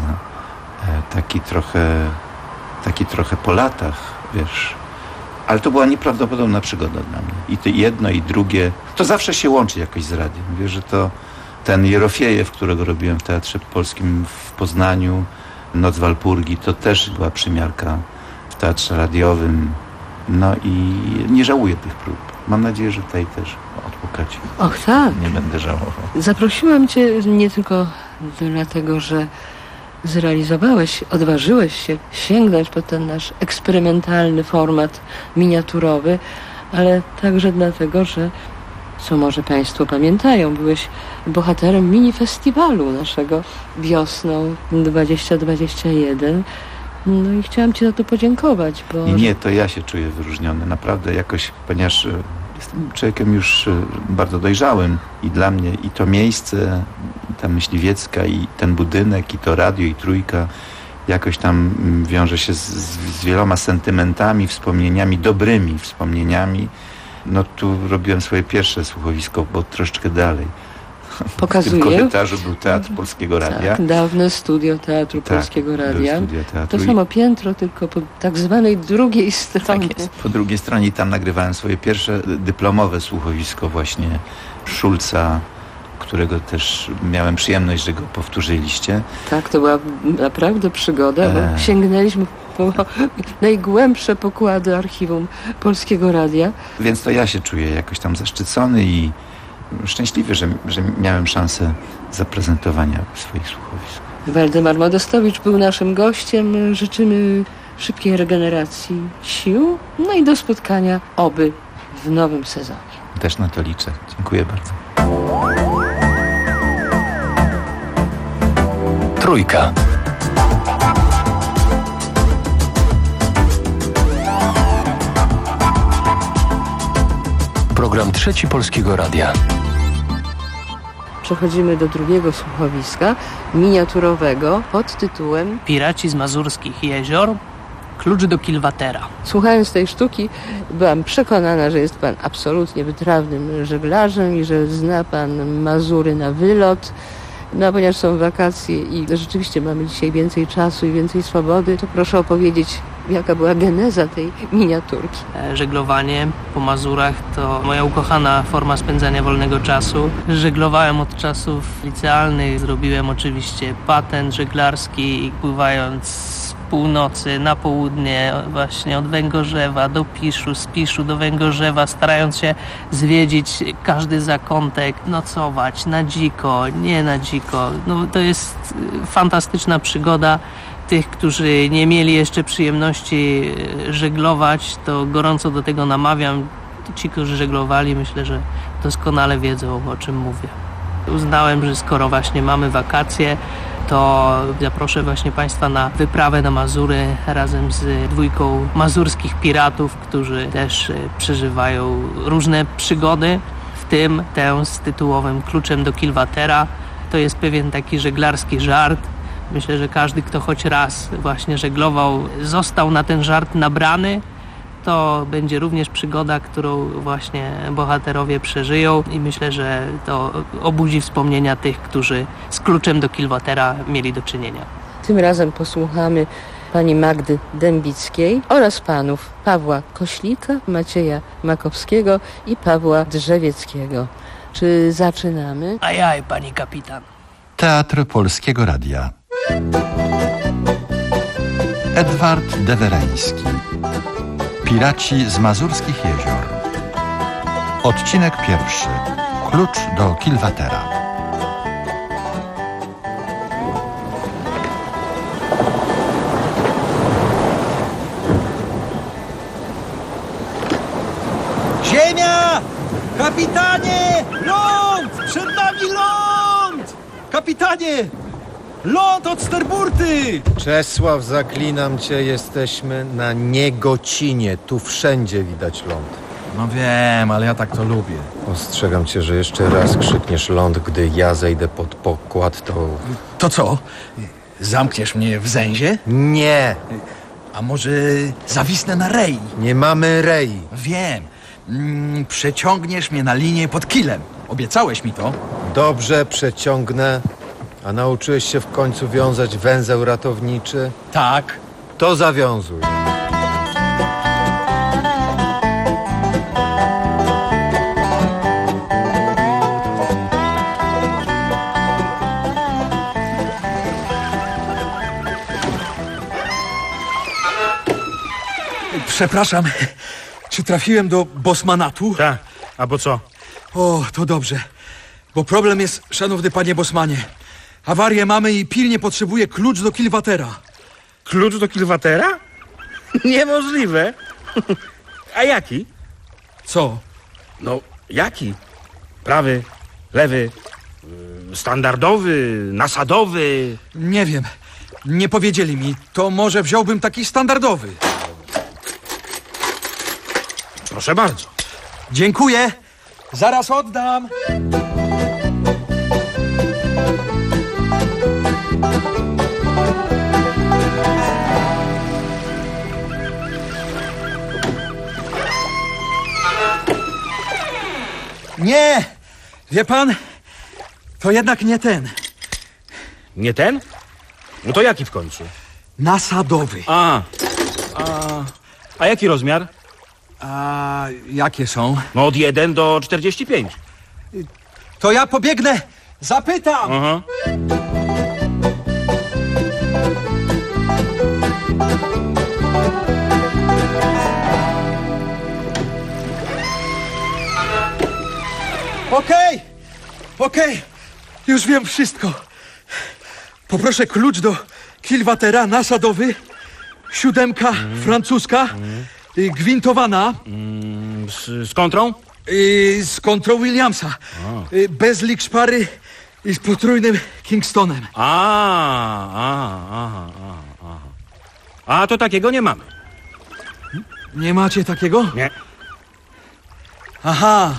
E, taki trochę, taki trochę po latach, wiesz. Ale to była nieprawdopodobna przygoda dla mnie. I to jedno, i drugie. To zawsze się łączy jakoś z radiem. Wiesz, że to ten Jerofiejew, którego robiłem w Teatrze Polskim w Poznaniu, Noc Walpurgi, to też była przymiarka w teatrze radiowym. No i nie żałuję tych prób. Mam nadzieję, że tutaj też odpukać. Och, tak. Nie będę żałował. Zaprosiłam cię nie tylko dlatego, że zrealizowałeś, odważyłeś się sięgnąć po ten nasz eksperymentalny format miniaturowy, ale także dlatego, że, co może Państwo pamiętają, byłeś bohaterem mini-festiwalu naszego wiosną dwadzieścia dwadzieścia jeden. No i chciałam Ci za to podziękować, bo... I nie, to ja się czuję wyróżniony. Naprawdę jakoś, ponieważ e, jestem człowiekiem już e, bardzo dojrzałym i dla mnie i to miejsce, i ta Myśliwiecka, i ten budynek, i to radio, i Trójka jakoś tam mm, wiąże się z, z, z wieloma sentymentami, wspomnieniami, dobrymi wspomnieniami. No tu robiłem swoje pierwsze słuchowisko, bo troszeczkę dalej. Pokazuję. W tym korytarzu był Teatr Polskiego Radia. Tak, dawne studio Teatru Tak, Polskiego Radia. studio teatru To i- samo piętro, tylko po tak zwanej drugiej stronie. Po drugiej stronie tam nagrywałem swoje pierwsze dyplomowe słuchowisko właśnie Szulca, którego też miałem przyjemność, że go powtórzyliście. Tak, to była naprawdę przygoda, bo Eee. sięgnęliśmy po najgłębsze pokłady archiwum Polskiego Radia. Więc to ja się czuję jakoś tam zaszczycony i szczęśliwy, że, że miałem szansę zaprezentowania swoich słuchowisk. Waldemar Modestowicz był naszym gościem. Życzymy szybkiej regeneracji sił, no i do spotkania oby w nowym sezonie. Też na to liczę. Dziękuję bardzo. Trójka. Program Trzeci Polskiego Radia. Przechodzimy do drugiego słuchowiska, miniaturowego, pod tytułem Piraci z Mazurskich Jezior. Klucz do Kilwatera. Słuchając tej sztuki, byłam przekonana, że jest pan absolutnie wytrawnym żeglarzem i że zna pan Mazury na wylot. No a ponieważ są wakacje i rzeczywiście mamy dzisiaj więcej czasu i więcej swobody, to proszę opowiedzieć, jaka była geneza tej miniaturki. Żeglowanie po Mazurach to moja ukochana forma spędzania wolnego czasu. Żeglowałem od czasów licealnych, zrobiłem oczywiście patent żeglarski i pływając z północy na południe, właśnie od Węgorzewa do Piszu, z Piszu do Węgorzewa, starając się zwiedzić każdy zakątek, nocować na dziko, nie na dziko. No, to jest fantastyczna przygoda. Tych, którzy nie mieli jeszcze przyjemności żeglować, to gorąco do tego namawiam. Ci, którzy żeglowali, myślę, że doskonale wiedzą, o czym mówię. Uznałem, że skoro właśnie mamy wakacje, to zaproszę właśnie Państwa na wyprawę na Mazury razem z dwójką mazurskich piratów, którzy też przeżywają różne przygody, w tym tę z tytułowym Kluczem do Kilwatera. To jest pewien taki żeglarski żart. Myślę, że każdy, kto choć raz właśnie żeglował, został na ten żart nabrany. to będzie również przygoda, którą właśnie bohaterowie przeżyją i myślę, że to obudzi wspomnienia tych, którzy z kluczem do Kilwatera mieli do czynienia. Tym razem posłuchamy pani Magdy Dębickiej oraz panów Pawła Koślika, Macieja Makowskiego i Pawła Drzewieckiego. Czy zaczynamy? Ajaj, pani kapitan. Teatr Polskiego Radia. Edward Dewereński. Piraci z Mazurskich Jezior. Odcinek pierwszy. Klucz do Kilwatera. Ziemia! Kapitanie! Ląd! Przed nami ląd! Kapitanie! Ląd od sterburty! Czesław, zaklinam cię, jesteśmy na Niegocinie. Tu wszędzie widać ląd. No wiem, ale ja tak to lubię. Ostrzegam cię, że jeszcze raz krzykniesz ląd, gdy ja zejdę pod pokład, to... To co? Zamkniesz mnie w zęzie? Nie! A może zawisnę na rei? Nie mamy rei. Wiem. Mm, przeciągniesz mnie na linię pod kilem. Obiecałeś mi to. Dobrze, przeciągnę. A nauczyłeś się w końcu wiązać węzeł ratowniczy? Tak. To zawiązuj. Przepraszam, czy trafiłem do Bosmanatu? Tak, albo co? O, to dobrze, bo problem jest, szanowny panie Bosmanie. Awarię mamy i pilnie potrzebuję klucz do Kilwatera. Klucz do Kilwatera? Niemożliwe. A jaki? Co? No, jaki? Prawy, lewy, standardowy, nasadowy? Nie wiem, nie powiedzieli mi. To może wziąłbym taki standardowy. Proszę bardzo. Dziękuję. Zaraz oddam. Nie! Wie pan, to jednak nie ten. Nie ten? No to jaki w końcu? Nasadowy. A, a, a jaki rozmiar? A jakie są? No od jeden do czterdziestu pięciu. To ja pobiegnę, zapytam. Aha. Okej, okej, już wiem wszystko. Poproszę klucz do Kilwatera, nasadowy, siódemka mm. francuska, mm. Y, gwintowana. Mm. Z, z kontrą? Y, z kontrą Williamsa. Y, bez lik szpary i z potrójnym Kingstonem. A, a, aha, aha. A to takiego nie mamy. Nie macie takiego? Nie. Aha.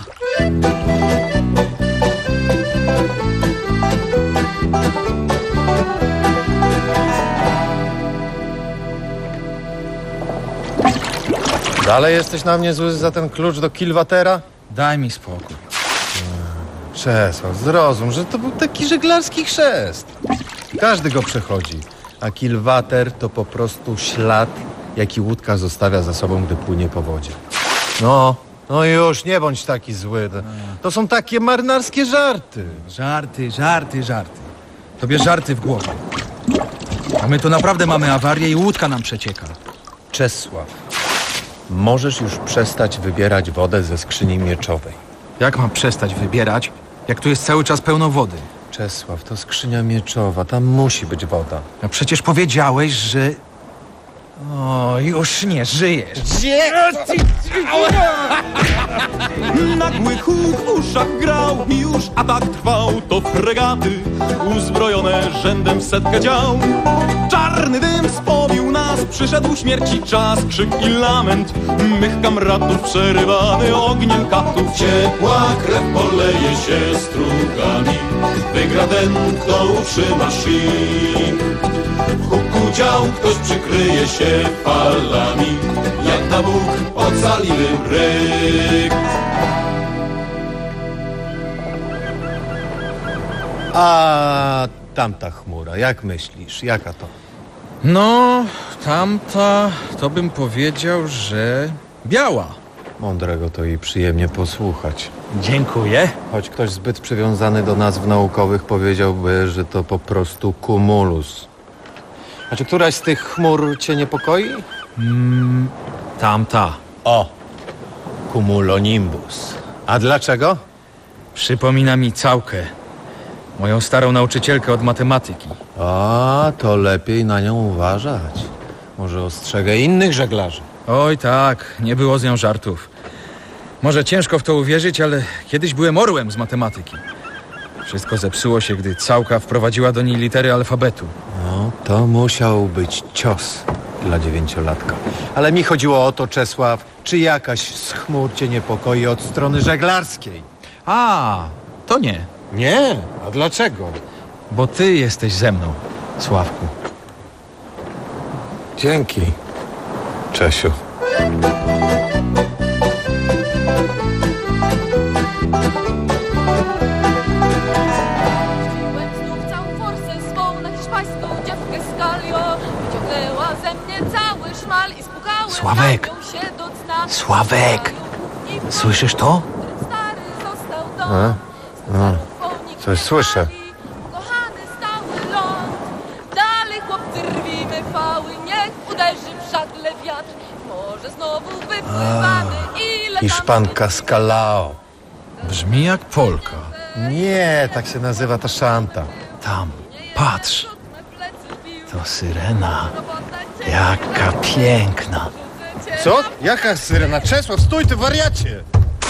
Dalej jesteś na mnie zły za ten klucz do Kilwatera? Daj mi spokój. Czesław, zrozum, że to był taki żeglarski chrzest. Każdy go przechodzi. A Kilwater to po prostu ślad, jaki łódka zostawia za sobą, gdy płynie po wodzie. No, no już, nie bądź taki zły. To są takie marynarskie żarty. Żarty, żarty, żarty. Tobie żarty w głowie. A my to naprawdę mamy awarię i łódka nam przecieka. Czesław, możesz już przestać wybierać wodę ze skrzyni mieczowej. Jak mam przestać wybierać, jak tu jest cały czas pełno wody? Czesław, to skrzynia mieczowa, tam musi być woda. A przecież powiedziałeś, że... O, już nie żyjesz. Nagły huk w uszach grał i już atak trwał. To fregaty uzbrojone rzędem setkę dział. Czarny dym spowił nas, przyszedł śmierci czas. Krzyk i lament mych kamratów przerywany ogniem katów. Ciepła krew poleje się strugami. Wygra ten, kto utrzyma szyk. W huku dział, ktoś przykryje się falami, jak na Bóg ocaliły bryk. A tamta chmura, jak myślisz, jaka to? No, tamta, to bym powiedział, że biała. Mądrego to i przyjemnie posłuchać. Dziękuję. Choć ktoś zbyt przywiązany do nazw naukowych powiedziałby, że to po prostu cumulus. A czy któraś z tych chmur cię niepokoi? Mm, tamta. O, cumulonimbus. A dlaczego? Przypomina mi Całkę, moją starą nauczycielkę od matematyki. A, to lepiej na nią uważać. Może ostrzegę innych żeglarzy. Oj tak, nie było z nią żartów. Może ciężko w to uwierzyć, ale kiedyś byłem orłem z matematyki. Wszystko zepsuło się, gdy Całka wprowadziła do niej litery alfabetu. No, to musiał być cios dla dziewięciolatka. Ale mi chodziło o to, Czesław, czy jakaś z chmur cię niepokoi od strony żeglarskiej? A, to nie. Nie? A dlaczego? Bo ty jesteś ze mną, Sławku. Dzięki, Czesiu. Sławek! Sławek! Słyszysz to? A? No, coś słyszę. Kochany stały ląd, dalej chłopcy rwimy fały, niech uderzy w żagle wiatr, może znowu wypływamy i latamy. Hiszpanka Scalao. Brzmi jak Polka. Nie, tak się nazywa ta szanta. Tam, patrz. To syrena. Jaka piękna. Co? Jaka syrena? Czesław, stój, ty wariacie!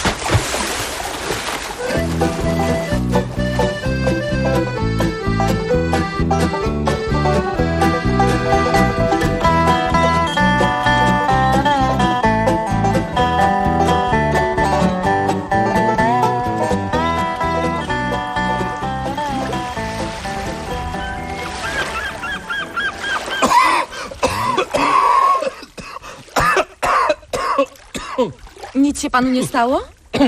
Nic się panu nie stało?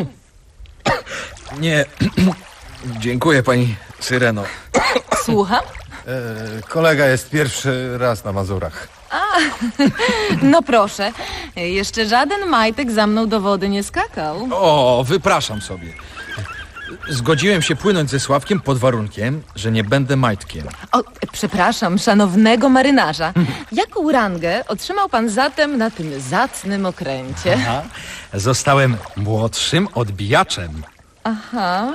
Nie, dziękuję pani Syreno. Słucham? E, kolega jest pierwszy raz na Mazurach. A, no proszę. Jeszcze żaden majtek za mną do wody nie skakał. O, wypraszam sobie. Zgodziłem się płynąć ze Sławkiem pod warunkiem, że nie będę majtkiem. O, przepraszam, szanownego marynarza. Jaką rangę otrzymał pan zatem na tym zacnym okręcie? Aha. Zostałem młodszym odbijaczem. Aha.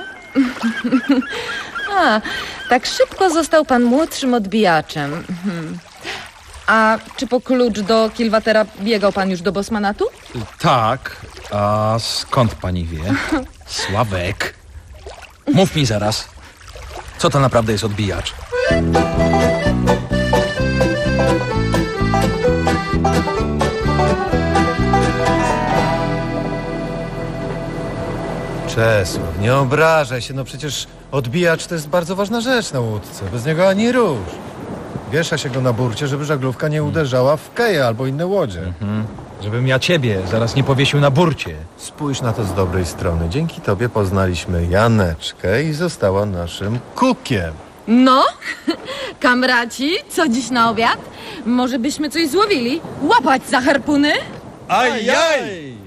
A, tak szybko został pan młodszym odbijaczem. Mhm. A czy po klucz do Kilwatera biegał pan już do Bosmanatu? Tak, a skąd pani wie? Sławek. Mów mi zaraz, co to naprawdę jest odbijacz? Czesław, nie obrażaj się, no przecież odbijacz to jest bardzo ważna rzecz na łódce. Bez niego ani rusz. Wiesza się go na burcie, żeby żaglówka nie uderzała w keje albo inne łodzie. Mhm. Żebym ja ciebie zaraz nie powiesił na burcie. Spójrz na to z dobrej strony. Dzięki tobie poznaliśmy Janeczkę i została naszym kukiem. No, kamraci, co dziś na obiad? Może byśmy coś złowili? Łapać za harpuny? Ajaj!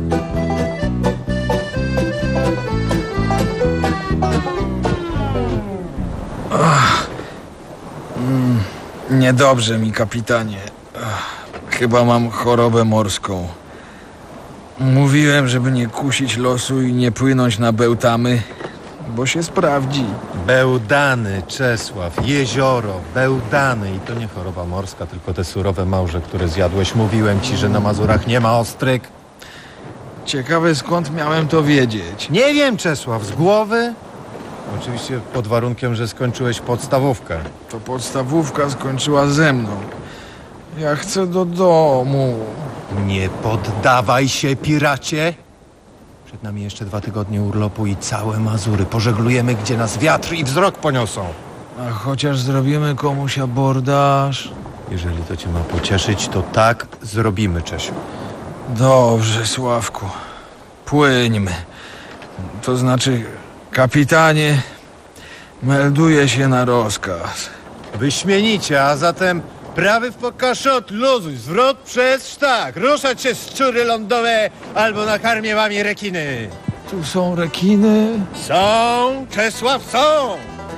Ach. Mm, niedobrze mi, kapitanie. Ach. Chyba mam chorobę morską. Mówiłem, żeby nie kusić losu i nie płynąć na bełtamy, bo się sprawdzi. Bełdany, Czesław, jezioro, bełdany. I to nie choroba morska, tylko te surowe małże, które zjadłeś. Mówiłem ci, że na Mazurach nie ma ostryg. Ciekawe, skąd miałem to wiedzieć. Nie wiem, Czesław, z głowy? Oczywiście pod warunkiem, że skończyłeś podstawówkę. To podstawówka skończyła ze mną. Ja chcę do domu. Nie poddawaj się, piracie. Przed nami jeszcze dwa tygodnie urlopu i całe Mazury. Pożeglujemy, gdzie nas wiatr i wzrok poniosą. A chociaż zrobimy komuś abordaż. Jeżeli to cię ma pocieszyć, to tak zrobimy, Czesiu. Dobrze, Sławku. Płyńmy. To znaczy, kapitanie, melduję się na rozkaz. Wyśmienicie, a zatem prawy w pokaszot, luzuj, zwrot przez sztak, ruszać się szczury lądowe albo nakarmię wami rekiny. Tu są rekiny? Są, Czesław, są!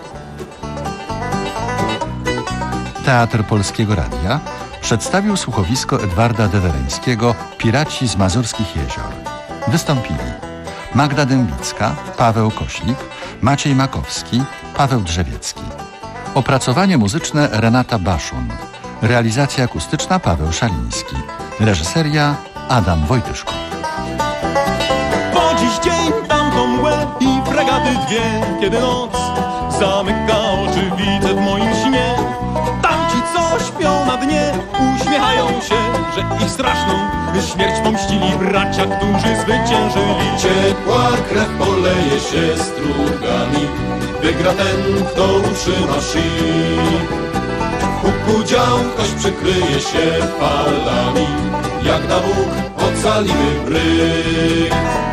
Teatr Polskiego Radia przedstawił słuchowisko Edwarda Dewereńskiego Piraci z Mazurskich Jezior. Wystąpili Magda Dębicka, Paweł Koślik, Maciej Makowski, Paweł Drzewiecki. Opracowanie muzyczne Renata Baszun. Realizacja akustyczna Paweł Szaliński. Reżyseria Adam Wojtyszko. Po dziś dzień tamtą mgłę i fregaty dwie, kiedy noc zamyka oczy, widzę w moim śnie. Tamci, co śpią na dnie, uśmiechają się, że ich straszną śmierć pomścili bracia, którzy zwyciężyli. Ciepła krew poleje się strugami, wygra ten, kto utrzyma szyb. Huku działkość przykryje się falami, jak na Bóg ocalimy bryk.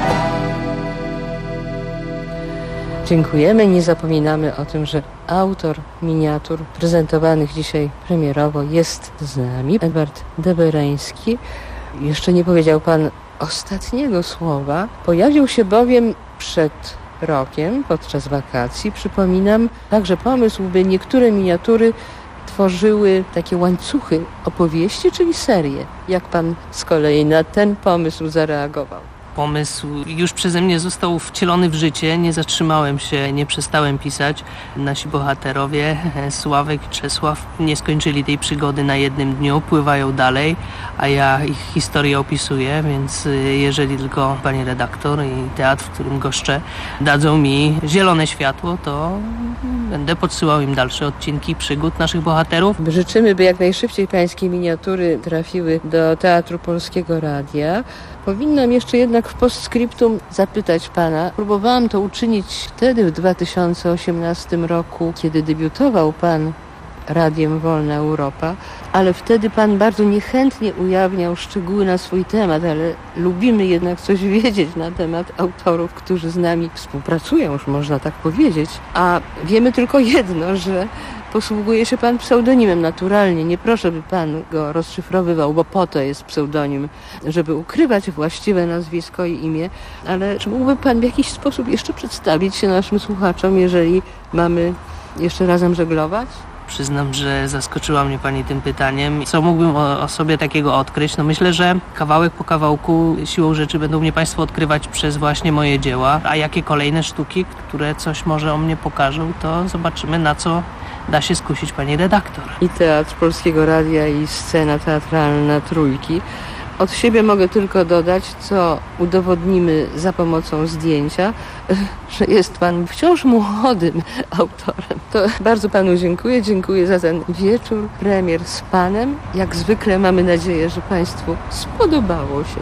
Dziękujemy. Nie zapominamy o tym, że autor miniatur prezentowanych dzisiaj premierowo jest z nami, Edward Dewereński. Jeszcze nie powiedział pan ostatniego słowa. Pojawił się bowiem przed rokiem, podczas wakacji, przypominam, także pomysł, by niektóre miniatury tworzyły takie łańcuchy opowieści, czyli serie. Jak pan z kolei na ten pomysł zareagował? Pomysł już przeze mnie został wcielony w życie, nie zatrzymałem się, nie przestałem pisać. Nasi bohaterowie, Sławek i Czesław, nie skończyli tej przygody na jednym dniu, pływają dalej, a ja ich historię opisuję, więc jeżeli tylko pani redaktor i teatr, w którym goszczę, dadzą mi zielone światło, to będę podsyłał im dalsze odcinki przygód naszych bohaterów. Życzymy, by jak najszybciej pańskie miniatury trafiły do Teatru Polskiego Radia. Powinnam jeszcze jednak w postscriptum zapytać pana. Próbowałam to uczynić wtedy, w dwa tysiące osiemnastym roku, kiedy debiutował pan Radiem Wolna Europa, ale wtedy pan bardzo niechętnie ujawniał szczegóły na swój temat, ale lubimy jednak coś wiedzieć na temat autorów, którzy z nami współpracują, już można tak powiedzieć. A wiemy tylko jedno, że posługuje się pan pseudonimem naturalnie. Nie proszę, by pan go rozszyfrowywał, bo po to jest pseudonim, żeby ukrywać właściwe nazwisko i imię. Ale czy mógłby pan w jakiś sposób jeszcze przedstawić się naszym słuchaczom, jeżeli mamy jeszcze razem żeglować? Przyznam, że zaskoczyła mnie pani tym pytaniem. Co mógłbym o, o sobie takiego odkryć? No myślę, że kawałek po kawałku siłą rzeczy będą mnie państwo odkrywać przez właśnie moje dzieła. A jakie kolejne sztuki, które coś może o mnie pokażą, to zobaczymy, na co da się skusić pani redaktor. I Teatr Polskiego Radia, i scena teatralna Trójki. Od siebie mogę tylko dodać, co udowodnimy za pomocą zdjęcia, że jest pan wciąż młodym autorem. To bardzo panu dziękuję. Dziękuję za ten wieczór, premier z panem. Jak zwykle mamy nadzieję, że państwu spodobało się.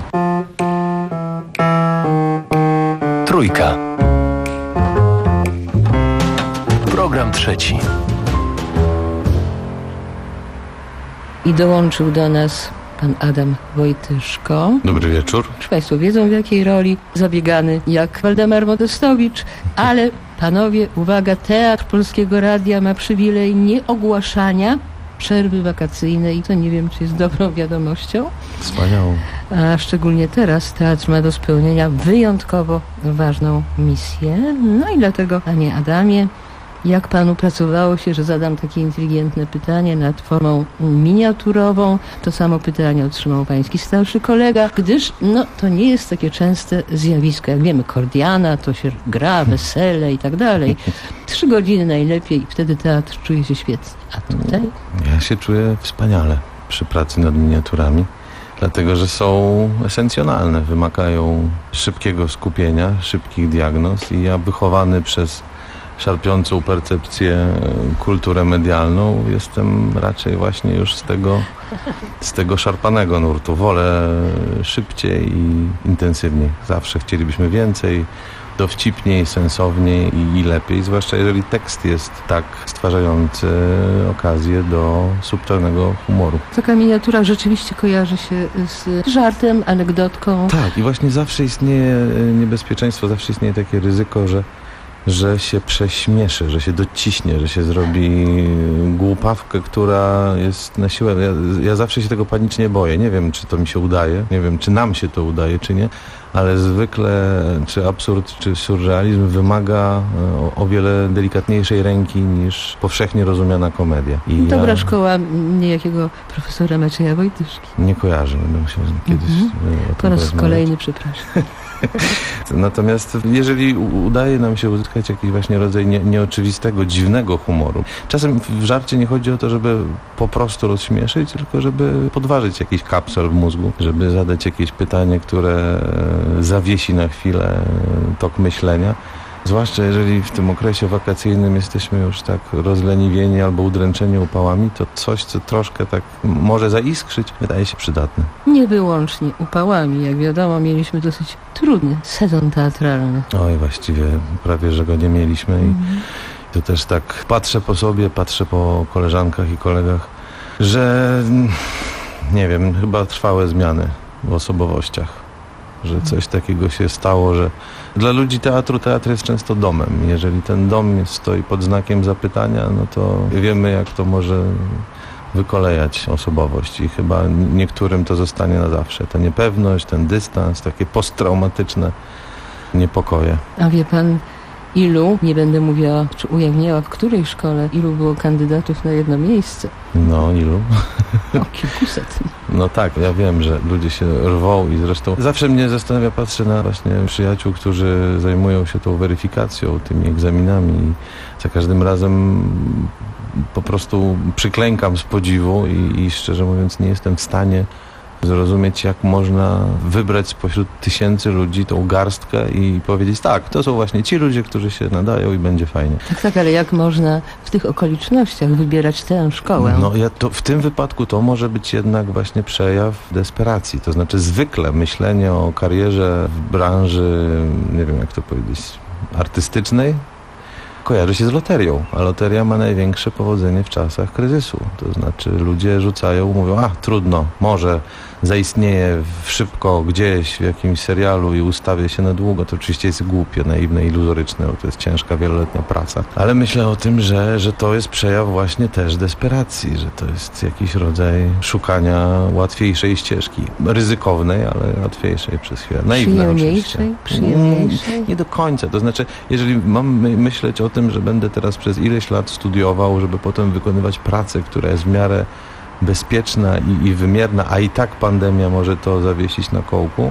Trójka. Program trzeci. I dołączył do nas pan Adam Wojtyszko. Dobry wieczór. Proszę państwo, wiedzą, w jakiej roli zabiegany jak Waldemar Modestowicz, ale panowie, uwaga, Teatr Polskiego Radia ma przywilej nieogłaszania przerwy wakacyjnej. To nie wiem, czy jest dobrą wiadomością. Wspaniałą. A szczególnie teraz teatr ma do spełnienia wyjątkowo ważną misję. No i dlatego, panie Adamie, jak panu pracowało się, że zadam takie inteligentne pytanie nad formą miniaturową? To samo pytanie otrzymał pański starszy kolega, gdyż no, to nie jest takie częste zjawisko. Jak wiemy, Kordiana, to się gra, wesele i tak dalej. Trzy godziny najlepiej i wtedy teatr czuje się świetnie. A tutaj? Ja się czuję wspaniale przy pracy nad miniaturami, dlatego że są esencjonalne, wymagają szybkiego skupienia, szybkich diagnoz i ja wychowany przez szarpiącą percepcję, kulturę medialną, jestem raczej właśnie już z tego, z tego szarpanego nurtu. Wolę szybciej i intensywniej. Zawsze chcielibyśmy więcej, dowcipniej, sensowniej i, i lepiej, zwłaszcza jeżeli tekst jest tak stwarzający okazję do subtelnego humoru. Taka miniatura rzeczywiście kojarzy się z żartem, anegdotką. Tak, i właśnie zawsze istnieje niebezpieczeństwo, zawsze istnieje takie ryzyko, że że się prześmieszy, że się dociśnie, że się zrobi głupawkę, która jest na siłę. Ja, ja zawsze się tego panicznie boję. Nie wiem, czy to mi się udaje, nie wiem, czy nam się to udaje, czy nie, ale zwykle czy absurd, czy surrealizm wymaga o, o wiele delikatniejszej ręki niż powszechnie rozumiana komedia. I Dobra ja szkoła niejakiego profesora Macieja Wojtyszki. nie kojarzę, będę musiał kiedyś Mhm. o tym Po raz porozmawiać. kolejny, przepraszam. Natomiast jeżeli u- udaje nam się uzyskać jakiś właśnie rodzaj nie, nieoczywistego, dziwnego humoru, czasem w żarcie nie chodzi o to, żeby po prostu rozśmieszyć, tylko żeby podważyć jakiś kapsel w mózgu, żeby zadać jakieś pytanie, które e, zawiesi na chwilę e, tok myślenia. Zwłaszcza jeżeli w tym okresie wakacyjnym jesteśmy już tak rozleniwieni albo udręczeni upałami, to coś, co troszkę tak może zaiskrzyć, wydaje się przydatne. Nie wyłącznie upałami. Jak wiadomo, mieliśmy dosyć trudny sezon teatralny. Oj, właściwie prawie, że go nie mieliśmy i to też tak patrzę po sobie, patrzę po koleżankach i kolegach, że nie wiem, chyba trwałe zmiany w osobowościach, że coś takiego się stało, że dla ludzi teatru, teatr jest często domem. Jeżeli ten dom jest, stoi pod znakiem zapytania, no to wiemy, jak to może wykolejać osobowość i chyba niektórym to zostanie na zawsze. Ta niepewność, ten dystans, takie posttraumatyczne niepokoje. A wie pan, ilu, nie będę mówiła, czy ujawniała, w której szkole, ilu było kandydatów na jedno miejsce? No, ilu? O kilkuset. No tak, ja wiem, że ludzie się rwą i zresztą zawsze mnie zastanawia, patrzę na właśnie przyjaciół, którzy zajmują się tą weryfikacją, tymi egzaminami i za każdym razem po prostu przyklękam z podziwu i, i szczerze mówiąc nie jestem w stanie zrozumieć, jak można wybrać spośród tysięcy ludzi tą garstkę i powiedzieć, tak, to są właśnie ci ludzie, którzy się nadają i będzie fajnie. Tak, tak, ale jak można w tych okolicznościach wybierać tę szkołę? No ja to, w tym wypadku to może być jednak właśnie przejaw desperacji. To znaczy zwykle myślenie o karierze w branży, nie wiem jak to powiedzieć, artystycznej, kojarzy się z loterią, a loteria ma największe powodzenie w czasach kryzysu. To znaczy ludzie rzucają, mówią, a trudno, może zaistnieje w szybko gdzieś w jakimś serialu i ustawię się na długo. To oczywiście jest głupie, naiwne, iluzoryczne, bo to jest ciężka, wieloletnia praca. Ale myślę o tym, że, że to jest przejaw właśnie też desperacji, że to jest jakiś rodzaj szukania łatwiejszej ścieżki. Ryzykownej, ale łatwiejszej przez chwilę. Naiwnej oczywiście. Przyjemniejszej? Nie do końca. To znaczy, jeżeli mam my- myśleć o tym, że będę teraz przez ileś lat studiował, żeby potem wykonywać pracę, która jest w miarę bezpieczna i, i wymierna, a i tak pandemia może to zawiesić na kołku,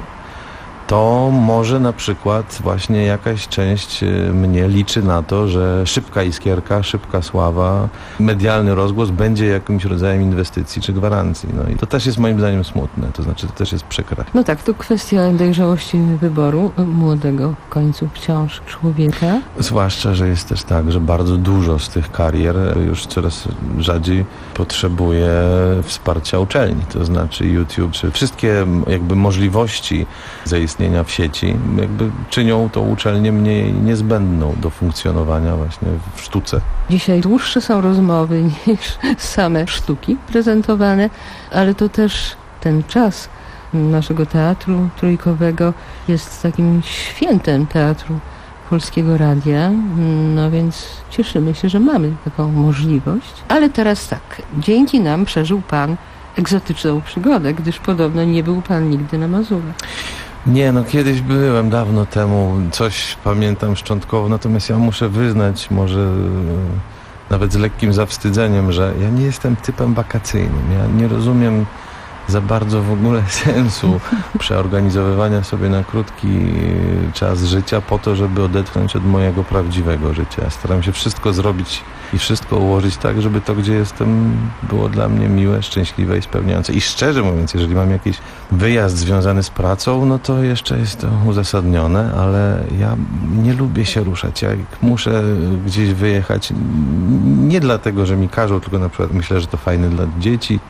to może na przykład właśnie jakaś część mnie liczy na to, że szybka iskierka, szybka sława, medialny rozgłos będzie jakimś rodzajem inwestycji czy gwarancji. No i to też jest moim zdaniem smutne, to znaczy to też jest przykre. No tak, to kwestia dojrzałości wyboru młodego w końcu wciąż człowieka. Zwłaszcza, że jest też tak, że bardzo dużo z tych karier już coraz rzadziej potrzebuje wsparcia uczelni, to znaczy YouTube, czy wszystkie jakby możliwości zaistnienia w sieci jakby czynią tą uczelnię mniej niezbędną do funkcjonowania właśnie w sztuce. Dzisiaj dłuższe są rozmowy niż same sztuki prezentowane, ale to też ten czas naszego teatru trójkowego jest takim świętem teatru Polskiego Radia, no więc cieszymy się, że mamy taką możliwość. Ale teraz tak, dzięki nam przeżył pan egzotyczną przygodę, gdyż podobno nie był pan nigdy na Mazurach. Nie, no kiedyś byłem dawno temu, coś pamiętam szczątkowo, natomiast ja muszę wyznać, może e, nawet z lekkim zawstydzeniem, że ja nie jestem typem wakacyjnym. Ja nie rozumiem za bardzo w ogóle sensu przeorganizowywania sobie na krótki czas życia po to, żeby odetchnąć od mojego prawdziwego życia. Ja staram się wszystko zrobić i wszystko ułożyć tak, żeby to, gdzie jestem, było dla mnie miłe, szczęśliwe i spełniające. I szczerze mówiąc, jeżeli mam jakiś wyjazd związany z pracą, no to jeszcze jest to uzasadnione, ale ja nie lubię się ruszać. Jak muszę gdzieś wyjechać, nie dlatego, że mi każą, tylko na przykład myślę, że to fajne dla dzieci,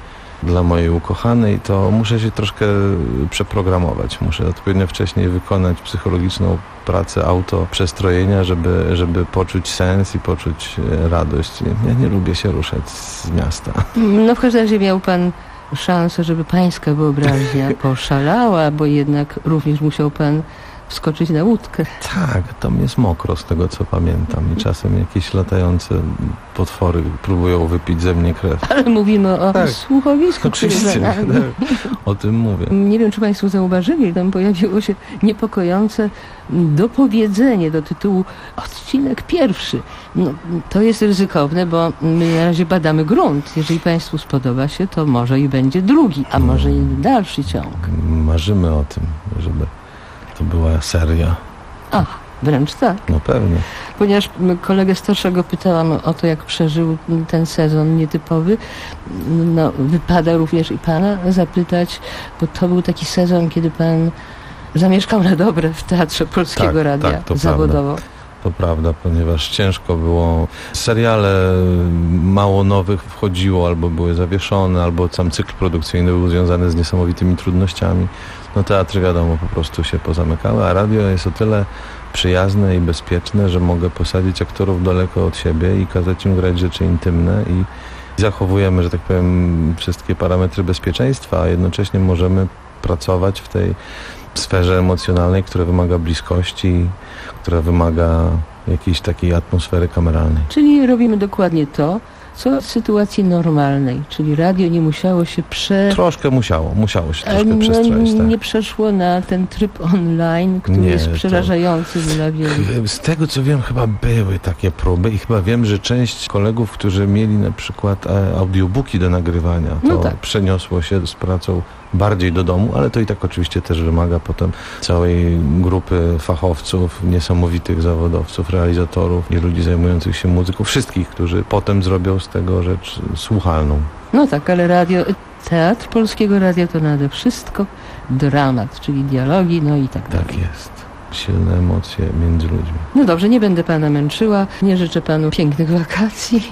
dla mojej ukochanej, to muszę się troszkę przeprogramować. Muszę odpowiednio wcześniej wykonać psychologiczną pracę autoprzestrojenia, żeby, żeby poczuć sens i poczuć radość. Ja nie lubię się ruszać z miasta. No w każdym razie miał pan szansę, żeby pańska wyobraźnia poszalała, bo jednak również musiał pan wskoczyć na łódkę. Tak, tam jest mokro z tego, co pamiętam. I czasem jakieś latające potwory próbują wypić ze mnie krew. Ale mówimy o tak. słuchowisku, Oczywiście, które za nami. tak, o tym mówię. Nie wiem, czy państwo zauważyli, tam pojawiło się niepokojące dopowiedzenie do tytułu odcinek pierwszy. No, to jest ryzykowne, bo my na razie badamy grunt. Jeżeli państwu spodoba się, to może i będzie drugi, a może i dalszy ciąg. Marzymy o tym, żeby to była seria. Ach, wręcz tak. No pewnie. Ponieważ kolegę starszego pytałam o to, jak przeżył ten sezon nietypowy, no wypada również i pana zapytać, bo to był taki sezon, kiedy pan zamieszkał na dobre w Teatrze Polskiego tak, Radia tak, to zawodowo. Prawda. To prawda, ponieważ ciężko było. Seriale mało nowych wchodziło, albo były zawieszone, albo sam cykl produkcyjny był związany z niesamowitymi trudnościami. No teatry, wiadomo, po prostu się pozamykały, a radio jest o tyle przyjazne i bezpieczne, że mogę posadzić aktorów daleko od siebie i kazać im grać rzeczy intymne i zachowujemy, że tak powiem, wszystkie parametry bezpieczeństwa, a jednocześnie możemy pracować w tej sferze emocjonalnej, która wymaga bliskości, która wymaga jakiejś takiej atmosfery kameralnej. Czyli robimy dokładnie to, co w sytuacji normalnej, czyli radio nie musiało się prze... Troszkę musiało, musiało się troszkę no, przestraszyć. Tak. Nie przeszło na ten tryb online, który nie, jest przerażający to... dla wielu. Z tego co wiem, chyba były takie próby i chyba wiem, że część kolegów, którzy mieli na przykład audiobooki do nagrywania, to no tak. przeniosło się z pracą bardziej do domu, ale to i tak oczywiście też wymaga potem całej grupy fachowców, niesamowitych zawodowców, realizatorów i ludzi zajmujących się muzyką, wszystkich, którzy potem zrobią z tego rzecz słuchalną. No tak, ale radio, Teatr Polskiego Radia to nade wszystko dramat, czyli dialogi, no i tak dalej. Tak jest. Silne emocje między ludźmi. No dobrze, nie będę pana męczyła, nie życzę panu pięknych wakacji,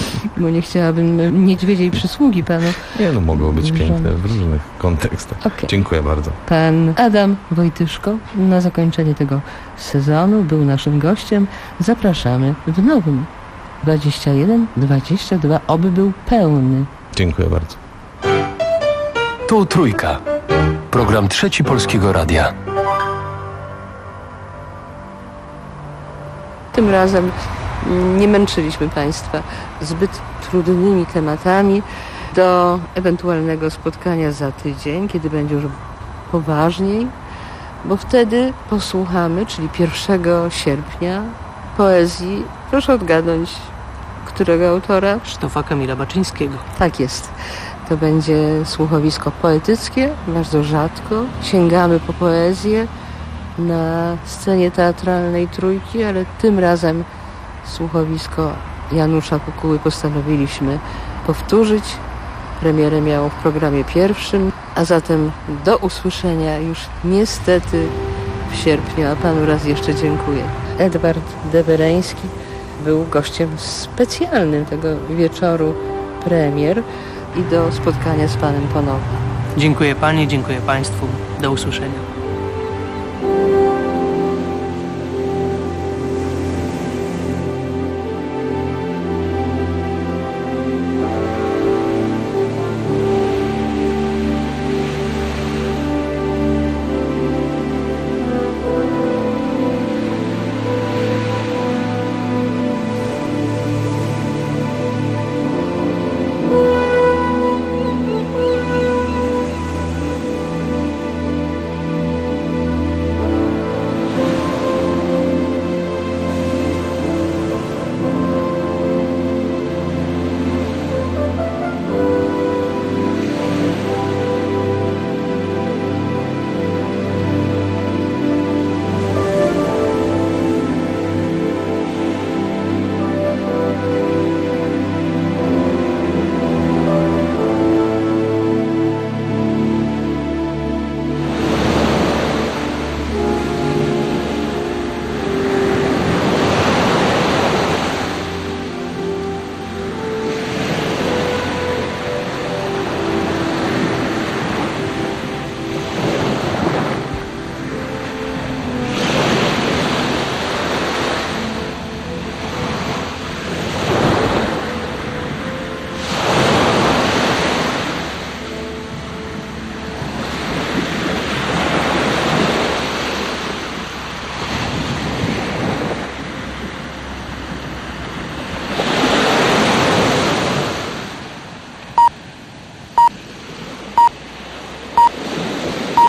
bo nie chciałabym niedźwiedziej przysługi panu. Nie, no mogą być piękne w różnych kontekstach. Okay. Dziękuję bardzo. Pan Adam Wojtyszko na zakończenie tego sezonu był naszym gościem. Zapraszamy w nowym dwadzieścia jeden dwadzieścia dwa, oby był pełny. Dziękuję bardzo. Tu Trójka. Program Trzeci Polskiego Radia. Tym razem nie męczyliśmy państwa zbyt trudnymi tematami. Do ewentualnego spotkania za tydzień, kiedy będzie już poważniej, bo wtedy posłuchamy, czyli pierwszego sierpnia, poezji. Proszę odgadnąć, którego autora? Krzysztofa Kamila Baczyńskiego. Tak jest. To będzie słuchowisko poetyckie, bardzo rzadko. Sięgamy po poezję na scenie teatralnej Trójki, ale tym razem słuchowisko Janusza Kukuły postanowiliśmy powtórzyć. Premierę miało w programie pierwszym, a zatem do usłyszenia już niestety w sierpniu, a panu raz jeszcze dziękuję. Edward Dewereński był gościem specjalnym tego wieczoru premier i do spotkania z panem ponownie. Dziękuję pani, dziękuję państwu. Do usłyszenia.